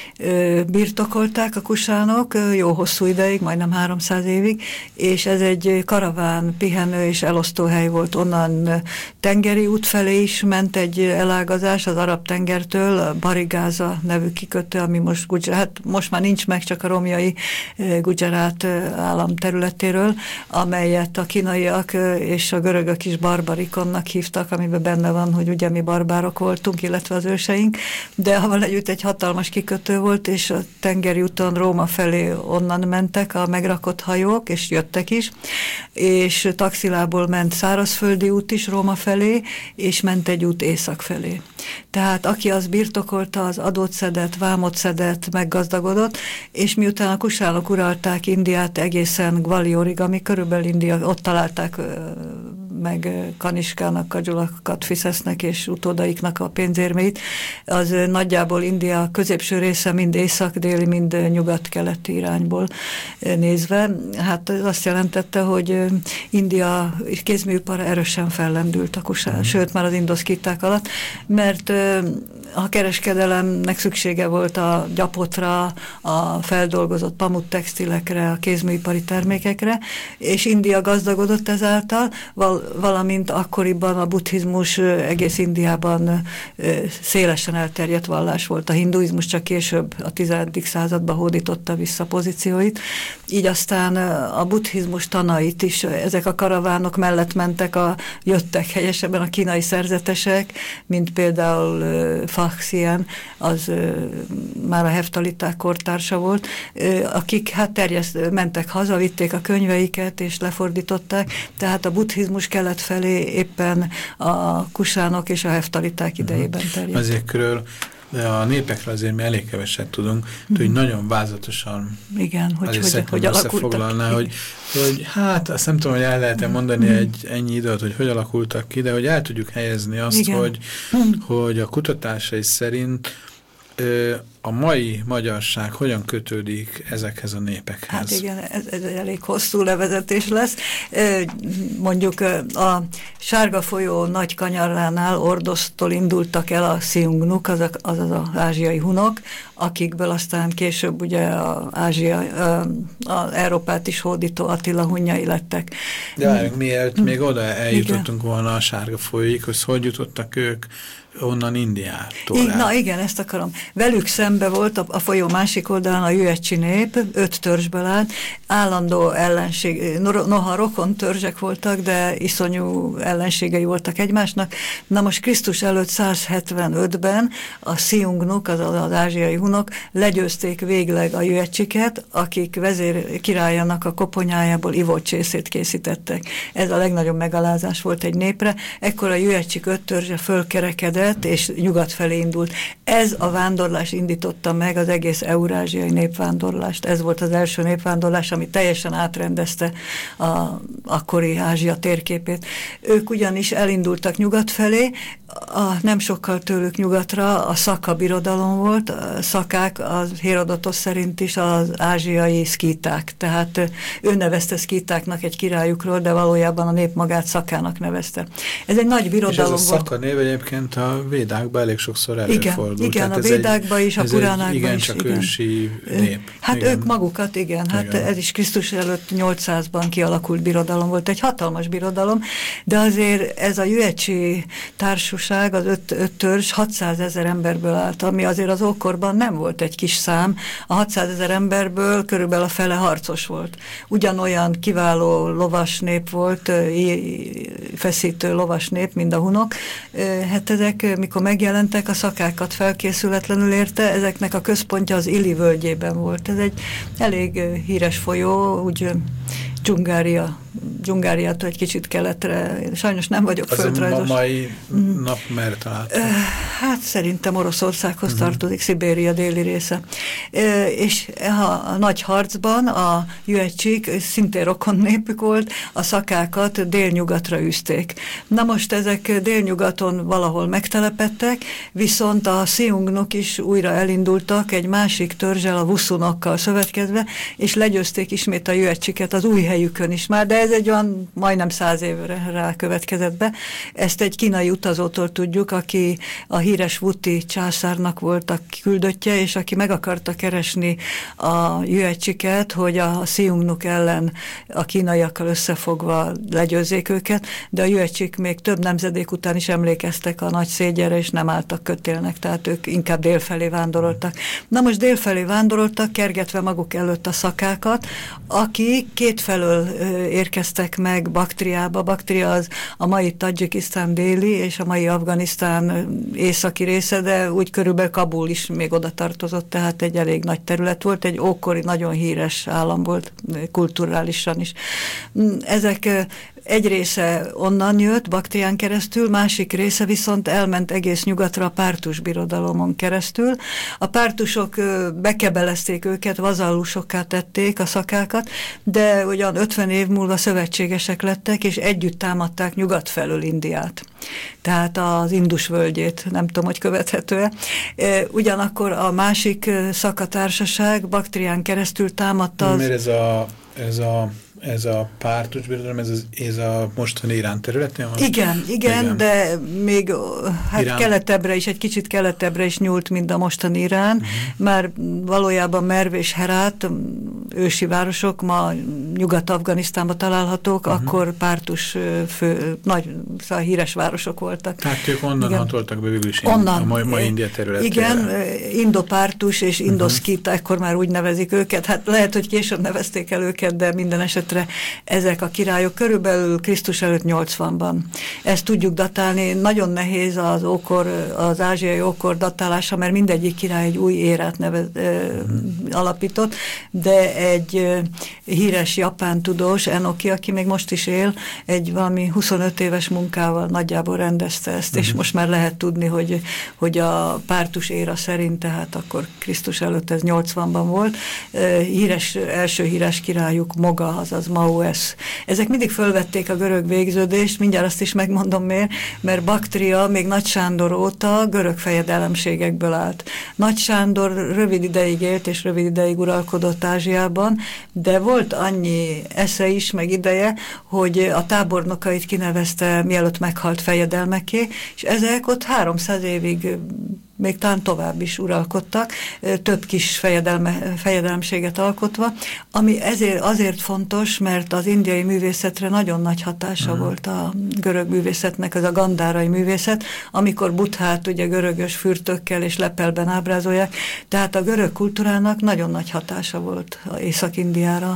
ö, birtokolták a kusánok ö, jó hosszú ideig, majdnem háromszáz évig, és ez egy karaván, pihenő és elosztóhely volt. Onnan tengeri út felé is ment egy egy elágazás az Arab-tengertől, a Barigáza nevű kikötő, ami most, hát most már nincs meg, csak a romjai Gujarat állam területéről, amelyet a kínaiak és a görögök is barbarikonnak hívtak, amiben benne van, hogy ugye mi barbárok voltunk, illetve az őseink, de avval együtt egy hatalmas kikötő volt, és a tengeri úton Róma felé onnan mentek a megrakott hajók, és jöttek is, és Taxilából ment szárazföldi út is Róma felé, és ment egy út észak felé. Tehát aki az birtokolta, az adót szedett, vámot szedett, meggazdagodott, és miután a kusánok uralták Indiát egészen Gwaliorig, ami körülbelül India, ott találták meg Kaniskának, Kadzsulakat, Fiszesznek és utódaiknak a pénzérmeit, az nagyjából India középső része mind észak-déli, mind nyugat-keleti irányból nézve. Hát ez azt jelentette, hogy India kézműipara erősen fellendült a kusán, mm. sőt már az indoszkíták alatt, mert a kereskedelemnek szüksége volt a gyapotra, a feldolgozott pamuttextilekre, a kézműipari termékekre, és India gazdagodott ezáltal, val valamint akkoriban a buddhizmus egész Indiában szélesen elterjedt vallás volt. A hinduizmus csak később a tizenedik században hódította vissza pozícióit, így aztán a buddhizmus tanait is, ezek a karavánok mellett mentek, a, jöttek helyesebben a kínai szerzetesek, mint például Faxian, az már a heftaliták kortársa volt, akik hát terjeszt, mentek haza, vitték a könyveiket és lefordították, tehát a buddhizmus kelet felé éppen a kusánok és a heftaliták idejében terjedt. Azért körül de a népekről azért mi elég keveset tudunk, mm. hogy nagyon vázatosan igen, hogy, hogy, hogy összefoglalná, hogy, hogy hát azt nem tudom, hogy el lehet-e mondani mm. egy ennyi időt, hogy hogy alakultak ki, de hogy el tudjuk helyezni azt, igen. hogy, mm. hogy a kutatásai szerint ö, a mai magyarság hogyan kötődik ezekhez a népekhez? Hát igen, ez, ez egy elég hosszú levezetés lesz. Mondjuk a Sárga folyó nagy kanyaránál Ordosztól indultak el a Sziungnuk, azaz az az ázsiai hunok, akikből aztán később ugye az Ázsia, az Európát is hódító Attila hunjai lettek. De miért mm. még oda eljutottunk igen. volna a Sárga folyóig, hogy hogy jutottak ők onnan Indiától el. Na igen, ezt akarom. Velük szembe volt a, a folyó másik oldalán a jöecsi nép, öt törzsből állt, állandó ellenség, noha rokon törzsek voltak, de iszonyú ellenségei voltak egymásnak. Na most Krisztus előtt száz hetvenötben a Sziungnuk, az, az ázsiai hunok legyőzték végleg a jöecsiket, akik vezér királyának a koponyájából ivócsészét készítettek. Ez a legnagyobb megalázás volt egy népre. Ekkor a jöecsik öt törzse fölkerekedett, és nyugat felé indult. Ez a vándorlás indította meg az egész eurázsiai népvándorlást. Ez volt az első népvándorlás, ami teljesen átrendezte a akkori Ázsia térképét. Ők ugyanis elindultak nyugat felé, a, nem sokkal tőlük nyugatra a Szaka birodalom volt, a szakák az Hérodotosz szerint is az ázsiai szkíták, tehát ő nevezte szkítáknak egy királyukról, de valójában a nép magát Szakának nevezte. Ez egy nagy birodalom volt. És ez a Szaka név egyébként a Védákban elég sokszor előfordul. Igen, igen a Védákban is, a Puránákban igen, is. Csak igen, csak ősi nép. Hát igen. ők magukat, igen, hát igen. Ez is Krisztus előtt nyolcszázban kialakult birodalom volt, egy hatalmas birodalom, de azért ez a jöecsi társaság, az öt, öt törzs hatszázezer emberből állt, ami azért az ókorban nem volt egy kis szám. A hatszázezer emberből körülbelül a fele harcos volt. Ugyanolyan kiváló lovas nép volt, feszítő lovas nép, mint a hunok. Hát ezek, mikor megjelentek, a szakákat felkészületlenül érte, ezeknek a központja az Ili völgyében volt. Ez egy elég híres folyó, úgy Dzsungária, Dzsungáriától egy kicsit keletre. Sajnos nem vagyok az földrajzos. Az a mai mm. nap merre találtam? Hát szerintem Oroszországhoz uh-huh. tartozik, Szibéria déli része. És a nagy harcban a jöecsik, szintén rokon népük volt, a szakákat délnyugatra űzték. Na most ezek délnyugaton valahol megtelepettek, viszont a Sziungnuk is újra elindultak egy másik törzsel, a Vuszunokkal szövetkezve, és legyőzték ismét a jöecsiket az új helyükön is már, de ez egy olyan majdnem száz évre rákövetkezett be. Ezt egy kínai utazótól tudjuk, aki a híres Wuti császárnak volt a küldöttje, és aki meg akarta keresni a Jüecsiket, hogy a Sziungnuk ellen a kínaiakkal összefogva legyőzzék őket, de a Jüecsik még több nemzedék után is emlékeztek a nagy szégyenre, és nem álltak kötélnek, tehát ők inkább délfelé vándoroltak. Na most délfelé vándoroltak, kergetve maguk előtt a szakákat, akik kétfelől érkeztek meg Baktriába. Baktria az a mai Tadzsikisztán déli, és a mai Afganisztán északi része, de úgy körülbelül Kabul is még oda tartozott, tehát egy elég nagy terület volt, egy ókori, nagyon híres állam volt, kulturálisan is. Ezek egy része onnan jött, Baktrián keresztül, másik része viszont elment egész nyugatra a pártus birodalomon keresztül. A pártusok bekebelezték őket, vazallusokká tették a szakákat, de ugyan ötven év múlva szövetségesek lettek, és együtt támadták nyugat felől Indiát. Tehát az Indus völgyét, nem tudom, hogy követhető-e. Ugyanakkor a másik szakatársaság Baktrián keresztül támadta az... Miért ez a... Ez a... Ez a pártus birodalom, ez, ez a mostani Irán területén van? Igen, igen, igen, de még hát Irán... keletebbre is, egy kicsit keletebbre is nyúlt, mint a mostani Irán. Uh-huh. Már valójában Merv és Herát, ősi városok, ma Nyugat-Afganisztánban találhatók, uh-huh. akkor pártus fő, nagy, szóval híres városok voltak. Tehát ők onnan igen. hatoltak be végül is onnan, a mai, mai India területére. Igen, indopártus és indoszkita, uh-huh. ekkor már úgy nevezik őket. Hát lehet, hogy később nevezték el őket, de minden esetre ezek a királyok körülbelül Krisztus előtt nyolcvanban. Ezt tudjuk datálni, nagyon nehéz az ókor, az ázsiai ókor datálása, mert mindegyik király egy új érát nevez, ö, alapított, de egy ö, híres japán tudós, Enoki, aki még most is él, egy valami huszonöt éves munkával nagyjából rendezte ezt, uh-huh. és most már lehet tudni, hogy, hogy a pártus éra szerint, tehát akkor Krisztus előtt ez nyolcvanban volt. Híres, első híres királyuk Moga, az az Maues. Ezek mindig fölvették a görög végződést, mindjárt azt is megmondom miért, mert Baktria még Nagy Sándor óta görög fejedelemségekből állt. Nagy Sándor rövid ideig élt, és rövid ideig uralkodott Ázsiában, de volt annyi esze is, meg ideje, hogy a tábornokait kinevezte, mielőtt meghalt fejedelmeké, és ezek ott háromszáz évig még talán tovább is uralkodtak, több kis fejedelme, fejedelemséget alkotva, ami ezért azért fontos, mert az indiai művészetre nagyon nagy hatása uh-huh. volt a görög művészetnek, az a gandárai művészet, amikor Buddhát ugye görögös fürtökkel és lepelben ábrázolják, tehát a görög kultúrának nagyon nagy hatása volt Észak-Indiára.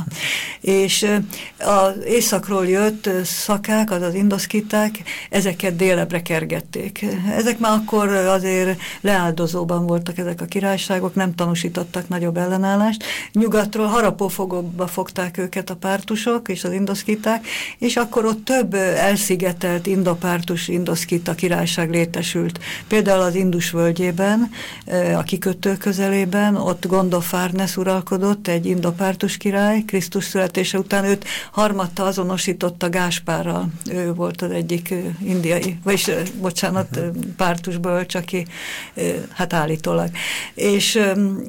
És az északról jött szakák, azaz indoszkiták, ezeket délebbre kergették. Ezek már akkor azért leáldozóban voltak ezek a királyságok, nem tanúsítottak nagyobb ellenállást. Nyugatról harapófogóba fogták őket a pártusok és az indoszkiták, és akkor ott több elszigetelt indopártus, indoszkita királyság létesült. Például az Indus völgyében, a kikötő közelében, ott Gondopharnes uralkodott, egy indopártus király, Krisztus születése után őt harmadta azonosította Gáspárral. Ő volt az egyik indiai, vagyis, bocsánat, pártus bölcs, aki hát állítólag. És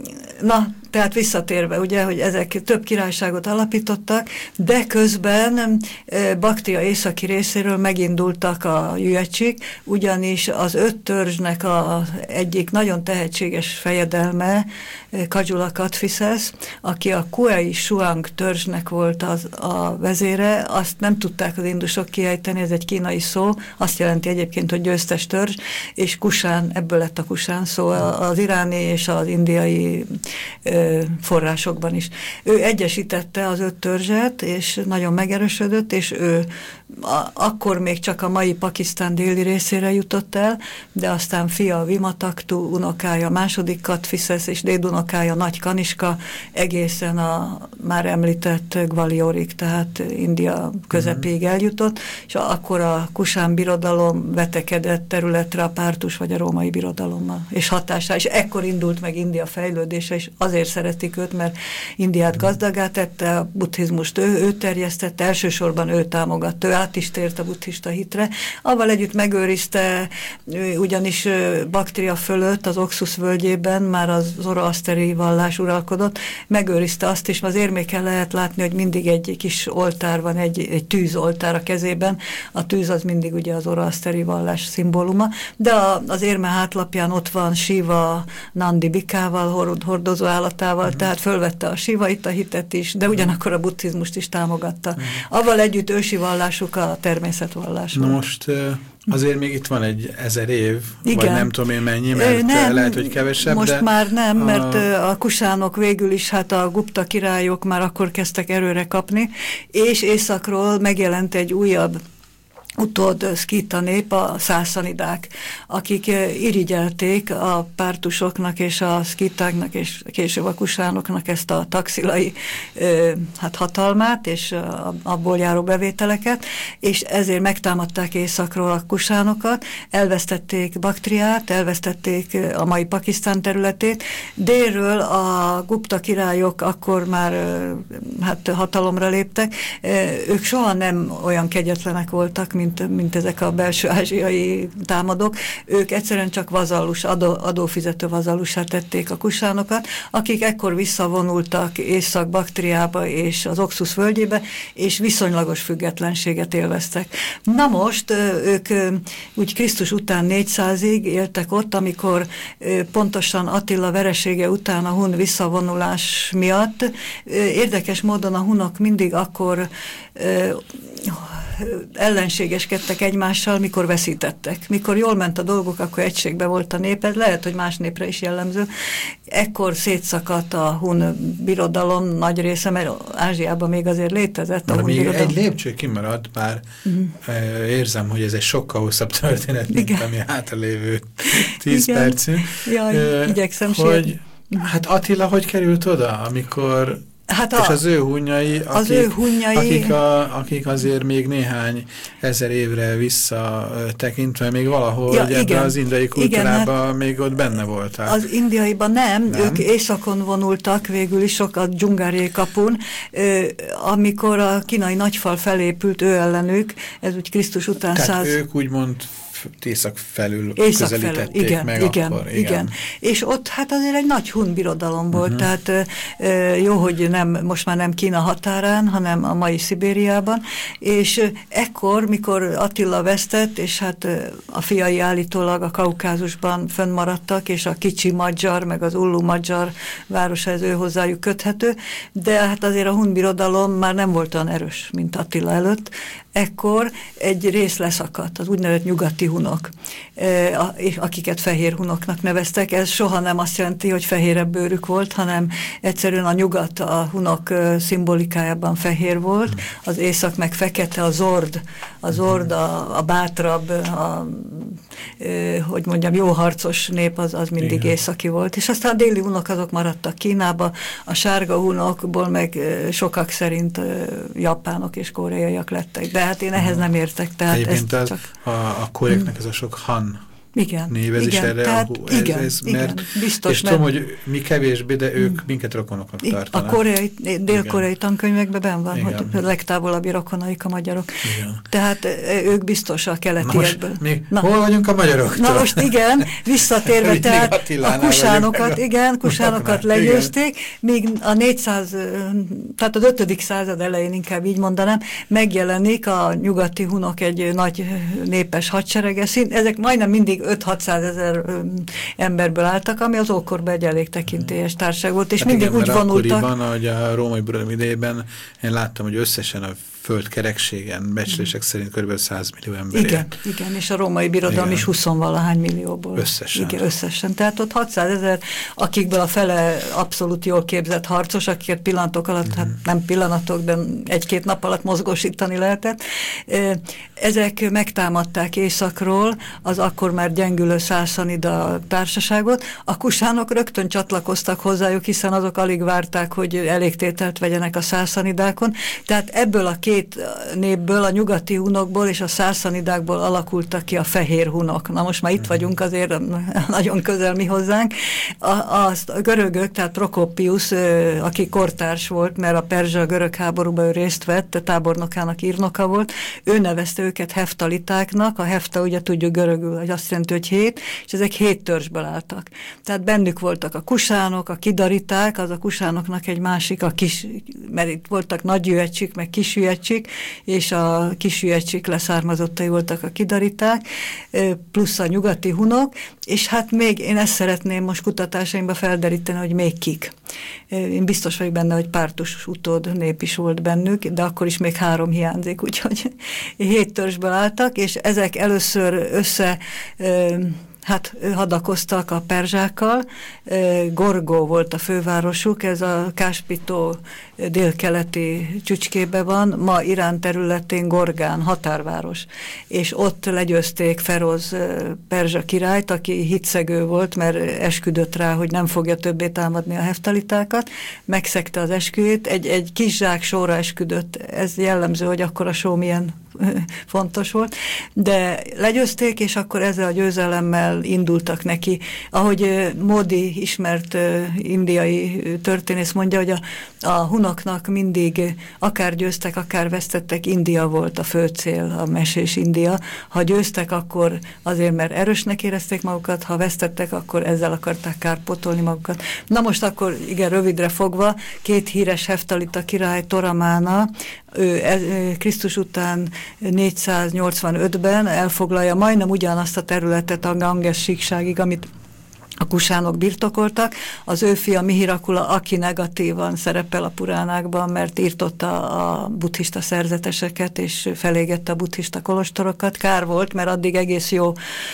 na, tehát visszatérve, ugye, hogy ezek több királyságot alapítottak, de közben Baktria északi részéről megindultak a Jüecsik, ugyanis az öt törzsnek a egyik nagyon tehetséges fejedelme, Kadzsula Kadfiszesz, aki a Kuei Suang törzsnek volt az, a vezére, azt nem tudták az indusok kiejteni, ez egy kínai szó, azt jelenti egyébként, hogy győztes törzs, és Kusán, ebből lett a Kusán szó az iráni és az indiai ö, forrásokban is. Ő egyesítette az öt törzset, és nagyon megerősödött, és ő a, akkor még csak a mai Pakisztán déli részére jutott el, de aztán fia Vimataktu, unokája második Kadfiszesz, és dédunokája Nagy Kaniska egészen a már említett Gwaliorig, tehát India közepéig eljutott, és akkor a Kusán birodalom vetekedett területre a pártus vagy a római birodalommal, és hatásá, és ekkor indult meg India fejlődése, és azért szeretik őt, mert Indiát gazdagá tette, a buddhizmust ő, ő terjesztette, elsősorban ő támogatta, ő át is tért a buddhista hitre. Avval együtt megőrizte, ugyanis Baktria fölött, az Oxus völgyében már az zoroaszteri vallás uralkodott, megőrizte azt is, az érméken lehet látni, hogy mindig egy kis oltár van, egy, egy tűzoltár a kezében. A tűz az mindig ugye az zoroaszteri vallás szimbóluma, de a, az érme hátlapján ott van Siva Nandi bikával, hordozó állatával, uh-huh. tehát fölvette a sivaita hitet is, de ugyanakkor a buddhizmust is támogatta. Uh-huh. Avval együtt ősi vallásuk a természetvallás. Na most azért még itt van egy ezer év, igen. vagy nem tudom én mennyi, mert nem, lehet, hogy kevesebb. Most de már nem, a... mert a kusánok végül is, hát a Gupta királyok már akkor kezdtek erőre kapni, és északról megjelent egy újabb utód szkíta nép, a szászanidák, akik irigyelték a pártusoknak és a szkítáknak és később a kusánoknak ezt a taxilai hát hatalmát és abból járó bevételeket, és ezért megtámadták északról a kusánokat, elvesztették Baktriát, elvesztették a mai Pakisztán területét, délről a Gupta királyok akkor már hát hatalomra léptek, ők soha nem olyan kegyetlenek voltak, mint Mint, mint ezek a belső ázsiai támadók, ők egyszerűen csak vazallus, adó, adófizető vazalusá tették a kusánokat, akik ekkor visszavonultak Észak-Baktriába és az Oxus völgyébe, és viszonylagos függetlenséget élveztek. Na most ők úgy Krisztus után négyszázig éltek ott, amikor pontosan Attila veresége után a hun visszavonulás miatt érdekes módon a hunok mindig akkor ellenségeskedtek egymással, mikor veszítettek. Mikor jól ment a dolgok, akkor egységbe volt a nép, ez lehet, hogy más népre is jellemző. Ekkor szétszakadt a hun birodalom nagy része, mert Ázsiában még azért létezett a hun még birodalom. Egy lépcső kimaradt, bár uh-huh. érzem, hogy ez egy sokkal hosszabb történet, mint igen. ami hátralévő tíz percű. Jaj, uh, igyekszem hogy, hát Attila hogy került oda, amikor Hát a, és az ő hunnyai, akik, az ő hunnyai... akik, a, akik azért még néhány ezer évre visszatekintve még valahol ja, ebben az indiai kultúrában hát még ott benne voltak. Az indiaiban nem, nem, ők északon vonultak végül is sok a Dzsungári kapun, amikor a kínai nagyfal felépült ő ellenük, ez úgy Krisztus után Tehát száz... száz... ők úgymond észak felül észak közelítették felül. Igen, meg igen, akkor. Igen. igen. És ott hát azért egy nagy hun birodalom volt, uh-huh. tehát e, jó, hogy nem, most már nem Kína határán, hanem a mai Szibériában, és ekkor, mikor Attila vesztett, és hát a fiai állítólag a Kaukázusban fönnmaradtak, és a kicsi Madzsar, meg az Ullu Madzsar városa, ez ő hozzájuk köthető, de hát azért a hun birodalom már nem volt olyan erős, mint Attila előtt. Ekkor egy rész leszakadt, az úgynevezett nyugati hunok, akiket fehér hunoknak neveztek. Ez soha nem azt jelenti, hogy fehérebb bőrük volt, hanem egyszerűen a nyugat a hunok szimbolikájában fehér volt, az észak meg fekete, a zord, a zord a, a bátrabb, a, hogy mondjam, jó harcos nép, az, az mindig igen. északi volt. És aztán a déli hunok azok maradtak Kínába, a sárga hunokból meg sokak szerint japánok és koreaiak lettek. De hát én ehhez nem értek. Tehát egyébként ezt az, csak... a, a koreaiaknak ez a sok han igen, név, ez igen, is erre, tehát, a, ez, igen, ez, igen, mert, biztos, és mert, tudom, hogy mi kevésbé, de ők minket rokonoknak tartanak. A koreai, dél-koreai tankönyvekben benn van, igen. hogy a legtávolabbi rokonaik a magyarok. Igen. Tehát ők biztos a keletiekből. Na most Na. hol vagyunk a magyaroktól? Na most igen, visszatérve, tehát a kusánokat, igen, kusánokat legyőzték, míg a négyszáz, tehát az ötödik század elején inkább így mondanám, megjelenik a nyugati hunok egy nagy népes hadserege, ezek majdnem mindig öt-hatszázezer emberből álltak, ami az ókorban egy elég tekintélyes társaság volt, és hát mindig igen, úgy vonultak. Akkoriban, hogy a római birodalom idejében én láttam, hogy összesen a földkerekségen becslések szerint kb. száz millió ember Igen, élt. igen, és a római birodalom igen. is huszonvalahány millióból. Összesen. Igen, összesen. Tehát ott hatszázezer, akikből a fele abszolút jól képzett harcos, akiket pillanatok alatt, mm-hmm. hát nem pillanatok, de egy-két nap alatt mozgósítani lehetett. Ezek megtámadták északról az akkor már gyengülő szászanida társaságot. A kusánok rögtön csatlakoztak hozzájuk, hiszen azok alig várták, hogy elégtételt vegyenek a szászanidákon. Tehát ebből a két két népből, a nyugati hunokból és a szászanidákból alakultak ki a fehér hunok. Na most már itt vagyunk, azért nagyon közel mi hozzánk. A, a, a görögök, tehát Prokopius, aki kortárs volt, mert a perzsa-görög háborúban ő részt vett, tábornokának írnoka volt, ő nevezte őket heftalitáknak, a hefta ugye tudjuk görögül, hogy azt jelenti, hogy hét, és ezek hét törzsből álltak. Tehát bennük voltak a kusánok, a kidariták, az a kusánoknak egy másik, a kis, mert itt voltak nagy jöhecsik, meg kis jöhecsik, és a kis jöhecsik leszármazottai voltak a kidariták, plusz a nyugati hunok, és hát még én ezt szeretném most kutatásaimba felderíteni, hogy még kik. Én biztos vagyok benne, hogy pártus utód nép is volt bennük, de akkor is még három hiányzik, úgyhogy hét törzsből álltak, és ezek először össze hát hadakoztak a perzsákkal, Gorgó volt a fővárosuk, ez a Káspitó délkeleti csücskébe van, ma Irán területén Gorgán, határváros, és ott legyőzték Feroz perzsa királyt, aki hitszegő volt, mert esküdött rá, hogy nem fogja többé támadni a heftalitákat, megszegte az esküjét, egy, egy kis zsák sóra esküdött, ez jellemző, hogy akkor a só milyen fontos volt, de legyőzték, és akkor ezzel a győzelemmel indultak neki. Ahogy Modi, ismert indiai történész mondja, hogy a, a hunoknak mindig akár győztek, akár vesztettek, India volt a fő cél, a mesés India. Ha győztek, akkor azért, mert erősnek érezték magukat, ha vesztettek, akkor ezzel akarták kárpótolni magukat. Na most akkor, igen, rövidre fogva, két híres heftalita király, Toramána, ő Krisztus után négyszáznyolcvanötben elfoglalja majdnem ugyanazt a területet a Ganges síkságig, amit a kusánok birtokoltak. Az ő fia Mihirakula, aki negatívan szerepel a puránákban, mert írtotta a buddhista szerzeteseket, és felégette a buddhista kolostorokat. Kár volt, mert addig egész jó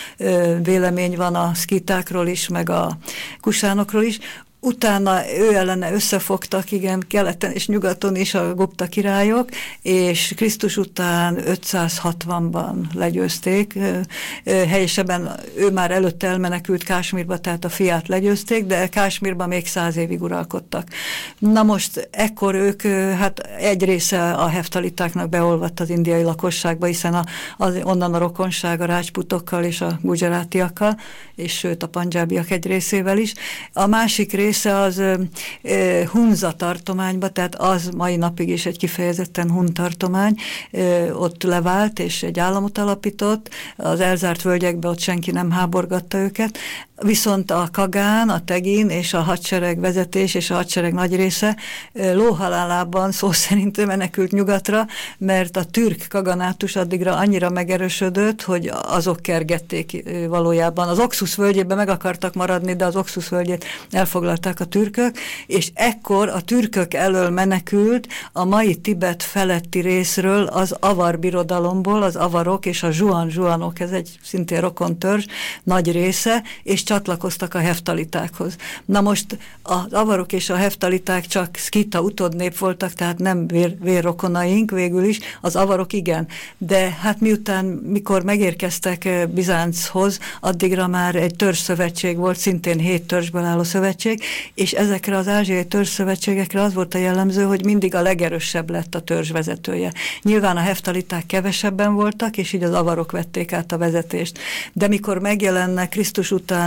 ö, vélemény van a szkitákról is, meg a kusánokról is. Utána ő ellene összefogtak, igen, keleten és nyugaton is a Gupta királyok, és Krisztus után ötszázhatvanban legyőzték. Helyesebben ő már előtte elmenekült Kásmírba, tehát a fiát legyőzték, de Kásmírban még száz évig uralkodtak. Na most ekkor ők, hát egy része a heftalitáknak beolvadt az indiai lakosságba, hiszen a, az, onnan a rokonság a rácsputokkal és a gujarátiakkal, és sőt a pandzsábiak egy részével is. A másik rész az uh, Hunza tartományba, tehát az mai napig is egy kifejezetten hun tartomány, uh, ott levált és egy államot alapított, az elzárt völgyekbe ott senki nem háborgatta őket, viszont a Kagán, a Tegin és a hadsereg vezetés és a hadsereg nagy része lóhalálában szó szerint menekült nyugatra, mert a türk kaganátus addigra annyira megerősödött, hogy azok kergették valójában. Az Oxus völgyében meg akartak maradni, de az Oxus völgyét elfoglalták a türkök, és ekkor a türkök elől menekült a mai Tibet feletti részről az avar birodalomból, az avarok és a zsuan-zsuanok, ez egy szintén rokon törzs, nagy része, és csatlakoztak a heftalitákhoz. Na most az avarok és a heftaliták csak szkita utódnép voltak, tehát nem vér, vérrokonaink végül is, az avarok igen. De hát miután, mikor megérkeztek Bizánchoz, addigra már egy törzszövetség volt, szintén hét törzsből álló szövetség, és ezekre az ázsiai törzszövetségekre az volt a jellemző, hogy mindig a legerősebb lett a törzs vezetője. Nyilván a heftaliták kevesebben voltak, és így az avarok vették át a vezetést. De mikor megjelennek Krisztus után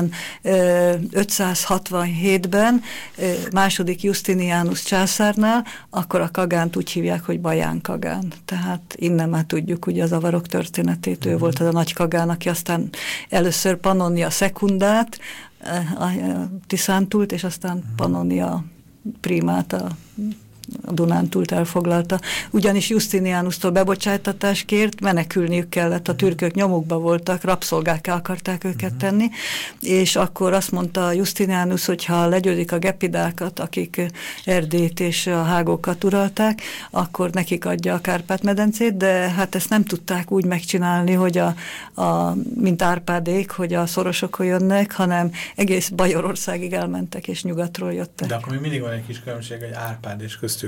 ötszázhatvanhétben második Justinianus császárnál, akkor a Kagánt úgy hívják, hogy Baján Kagán. Tehát innen már tudjuk ugye az avarok történetét. Ő volt az a nagy Kagán, aki aztán először Pannonia Secundát, a Tiszántúlt, és aztán Pannonia Primát, a a Dunántúlt elfoglalta. Ugyanis Justinianustól bebocsájtatást kért, menekülniük kellett, a türkök nyomukba voltak, rabszolgákká akarták őket tenni, és akkor azt mondta Justinianus, hogy ha legyőzik a gepidákat, akik Erdélyt és a hágókat uralták, akkor nekik adja a Kárpát-medencét, de hát ezt nem tudták úgy megcsinálni, hogy a, a, mint Árpádék, hogy a szorosokon jönnek, hanem egész Bajorországig elmentek, és nyugatról jöttek. De akkor még mindig van egy kis különbség, hogy Árpád és köztük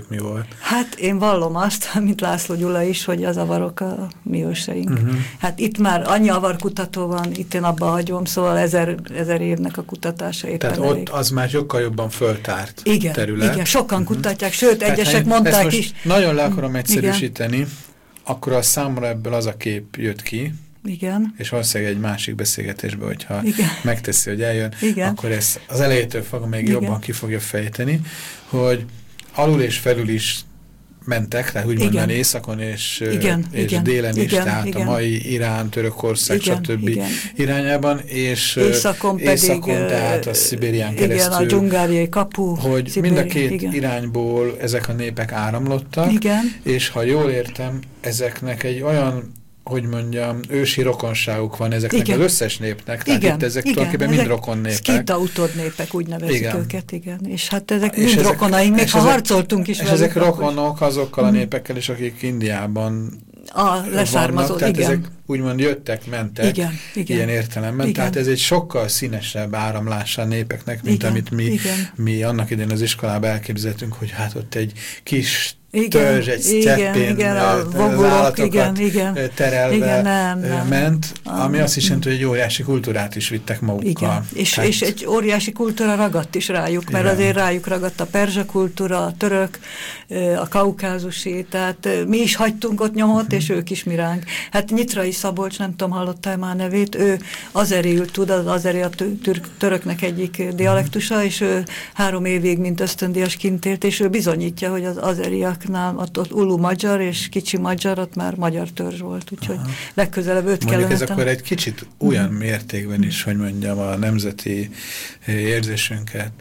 mi volt? Hát én vallom azt, mint László Gyula is, hogy az avarok a mi őseink. Uh-huh. Hát itt már annyi avarkutató van, itt én abba hagyom, szóval ezer, ezer évnek a kutatása éppen Tehát elég. ott az már sokkal jobban föltárt igen, terület. Igen, sokan uh-huh. kutatják, sőt, Tehát egyesek mondták most is. Nagyon le akarom egyszerűsíteni, igen. Akkor a számomra ebből az a kép jött ki, igen. És valószínűleg egy másik beszélgetésben, hogyha igen. megteszi, hogy eljön, igen. akkor ezt az elejétől fogom még igen. jobban ki fogja fejteni, hogy alul és felül is mentek, tehát úgy mondani északon és, igen, és igen, délen igen, is, tehát igen. a mai Irán, Törökország, igen, stb. Igen. irányában, és északon pedig, északon, tehát a Szibérián igen, keresztül, a dzsungáriai kapu, hogy Szibéri, mind a két igen. irányból ezek a népek áramlottak, igen. és ha jól értem, ezeknek egy olyan, hogy mondjam, ősi rokonságuk van ezeknek igen. az összes népnek, tehát igen. itt ezek igen. tulajdonképpen mind rokon népek. Szkíta utódnépek, úgy nevezik igen. őket, igen. És hát ezek és mind ezek, rokonaink, még ha ezek, harcoltunk is és velük. És ezek rokonok azokkal a népekkel is, akik Indiában a leszármazó, vannak, tehát igen. ezek úgymond jöttek, mentek, igen, igen. ilyen értelemben, igen. tehát ez egy sokkal színesebb áramlása a népeknek, mint igen, amit mi, mi annak idején az iskolában elképzeltünk, hogy hát ott egy kis igen, törzs, egy sztyeppén az állatokat igen, igen, terelve igen, nem, nem. ment, ami azt is jelenti, hogy egy óriási kultúrát is vittek magukkal. Igen. És, tehát... és egy óriási kultúra ragadt is rájuk, mert igen. azért rájuk ragadt a perzsa kultúra, a török, a kaukázusi, tehát mi is hagytunk ott nyomot, uh-huh. és ők is mi ránk. Hát Nyitrai Szabolcs, nem tudom, hallottál már nevét, ő azeriül tud, az azeri a töröknek egyik dialektusa, és ő három évig, mint ösztöndíjas kint élt, és ő bizonyítja, hogy az azeriak ott, ott Ulu magyar és kicsi magyar, ott már magyar törzs volt, úgyhogy aha. legközelebb őt kellene. Mondjuk ez akkor egy kicsit olyan uh-huh. mértékben is, hogy mondjam, a nemzeti érzésünket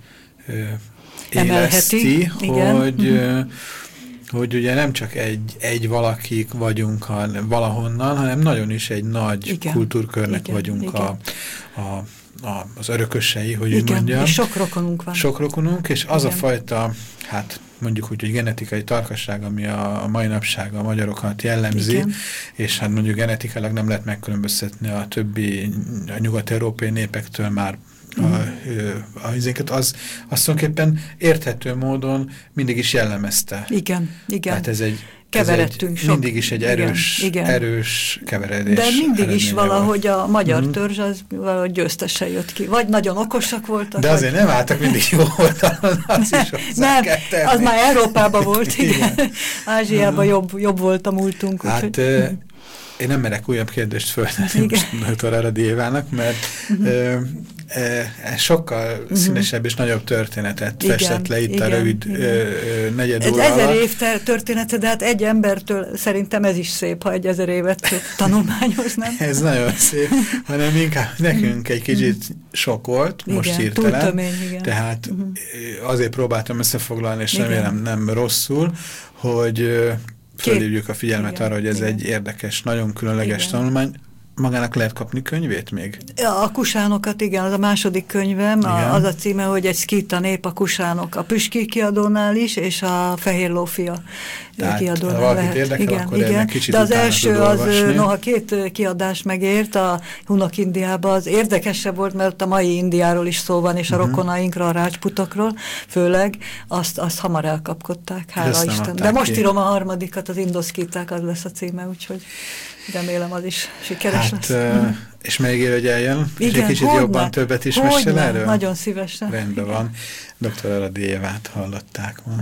éleszti, hogy, uh-huh. hogy ugye nem csak egy, egy valakik vagyunk a, valahonnan, hanem nagyon is egy nagy igen. kultúrkörnek igen. vagyunk igen. A, a, a, az örökösei, hogy igen. úgy mondjam. És sok rokonunk van. Sok rokonunk, és az igen. a fajta, hát mondjuk úgy, hogy genetikai tarkasság, ami a, a mai napság a magyarokat jellemzi, igen. és hát mondjuk genetikailag nem lehet megkülönböztetni a többi a nyugat-európai népektől már mm. a, a, az, az, az tulajdonképpen érthető módon mindig is jellemezte. Igen, igen. Tehát ez egy keveredtünk egy, mindig is egy erős, igen, igen. erős keveredés. De mindig is valahogy volt. A magyar mm. törzs az valahogy győztesen jött ki. Vagy nagyon okosak voltak. De azért vagy... nem álltak mindig jó oldalon, az is nem, az már Európában volt, igen. igen. Ázsiában uh-huh. jobb, jobb volt a múltunk. Hát úgy, hogy... uh, én nem merek újabb kérdést föltenni most doktor Aradi Évának, mert uh-huh. uh, uh, sokkal uh-huh. színesebb és nagyobb történetet igen, festett le itt igen, a rövid uh, negyed óra alatt. Ezer év története, de hát egy embertől szerintem ez is szép, ha egy ezer évet tanulmányoznám. Ez nagyon szép, hanem inkább nekünk egy kicsit sok volt, igen, most hirtelen. Tömény, igen. Tehát uh-huh. azért próbáltam összefoglalni, és igen. remélem nem rosszul, hogy fölhívjuk a figyelmet igen, arra, hogy ez igen. egy érdekes, nagyon különleges igen. tanulmány. Magának lehet kapni könyvét még? A kusánokat, igen, az a második könyvem, a, az a címe, hogy egy szkíta nép, a kusánok, a Püski kiadónál is, és a Fehér Lófia kiadónál ha lehet. Érdekel, igen, akkor igen. kicsit de az első, az, olvasni. noha két kiadás megért, a Hunok Indiában az érdekesebb volt, mert a mai Indiáról is szó van, és a uh-huh. rokonainkra, a rácsputokról, főleg, azt, azt hamar elkapkodták, hála Isten. De most ki. írom a harmadikat, az indoszkíták, az lesz a címe, úgyhogy remélem az is sikeres hát, lesz. Uh, és megír, hogy eljön, igen, és egy kicsit hogyne, jobban többet is mesél erről? Nagyon szívesen. Rendben igen. van. doktor Aradi Évát hallották ma.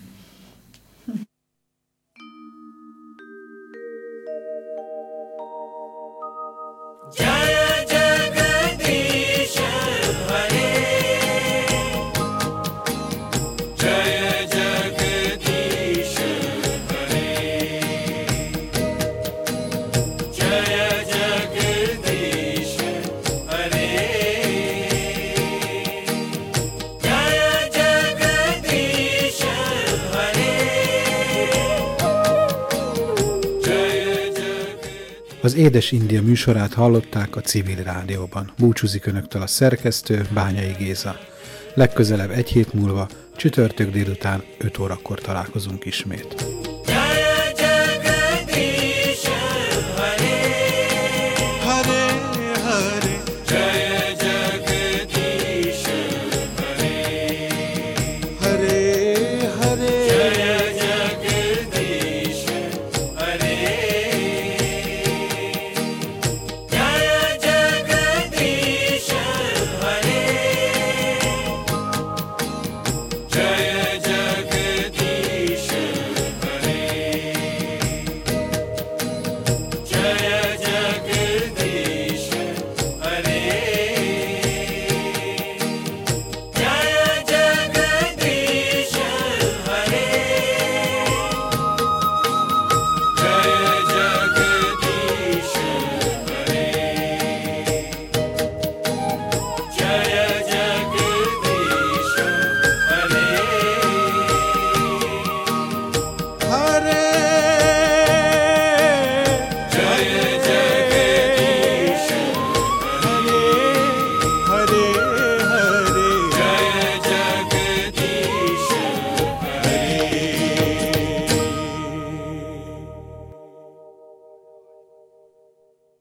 Az Édes India műsorát hallották a Civil Rádióban. Búcsúzik önöktől a szerkesztő, Bányai Géza. Legközelebb egy hét múlva, csütörtök délután öt órakor találkozunk ismét. Hare Hare Hare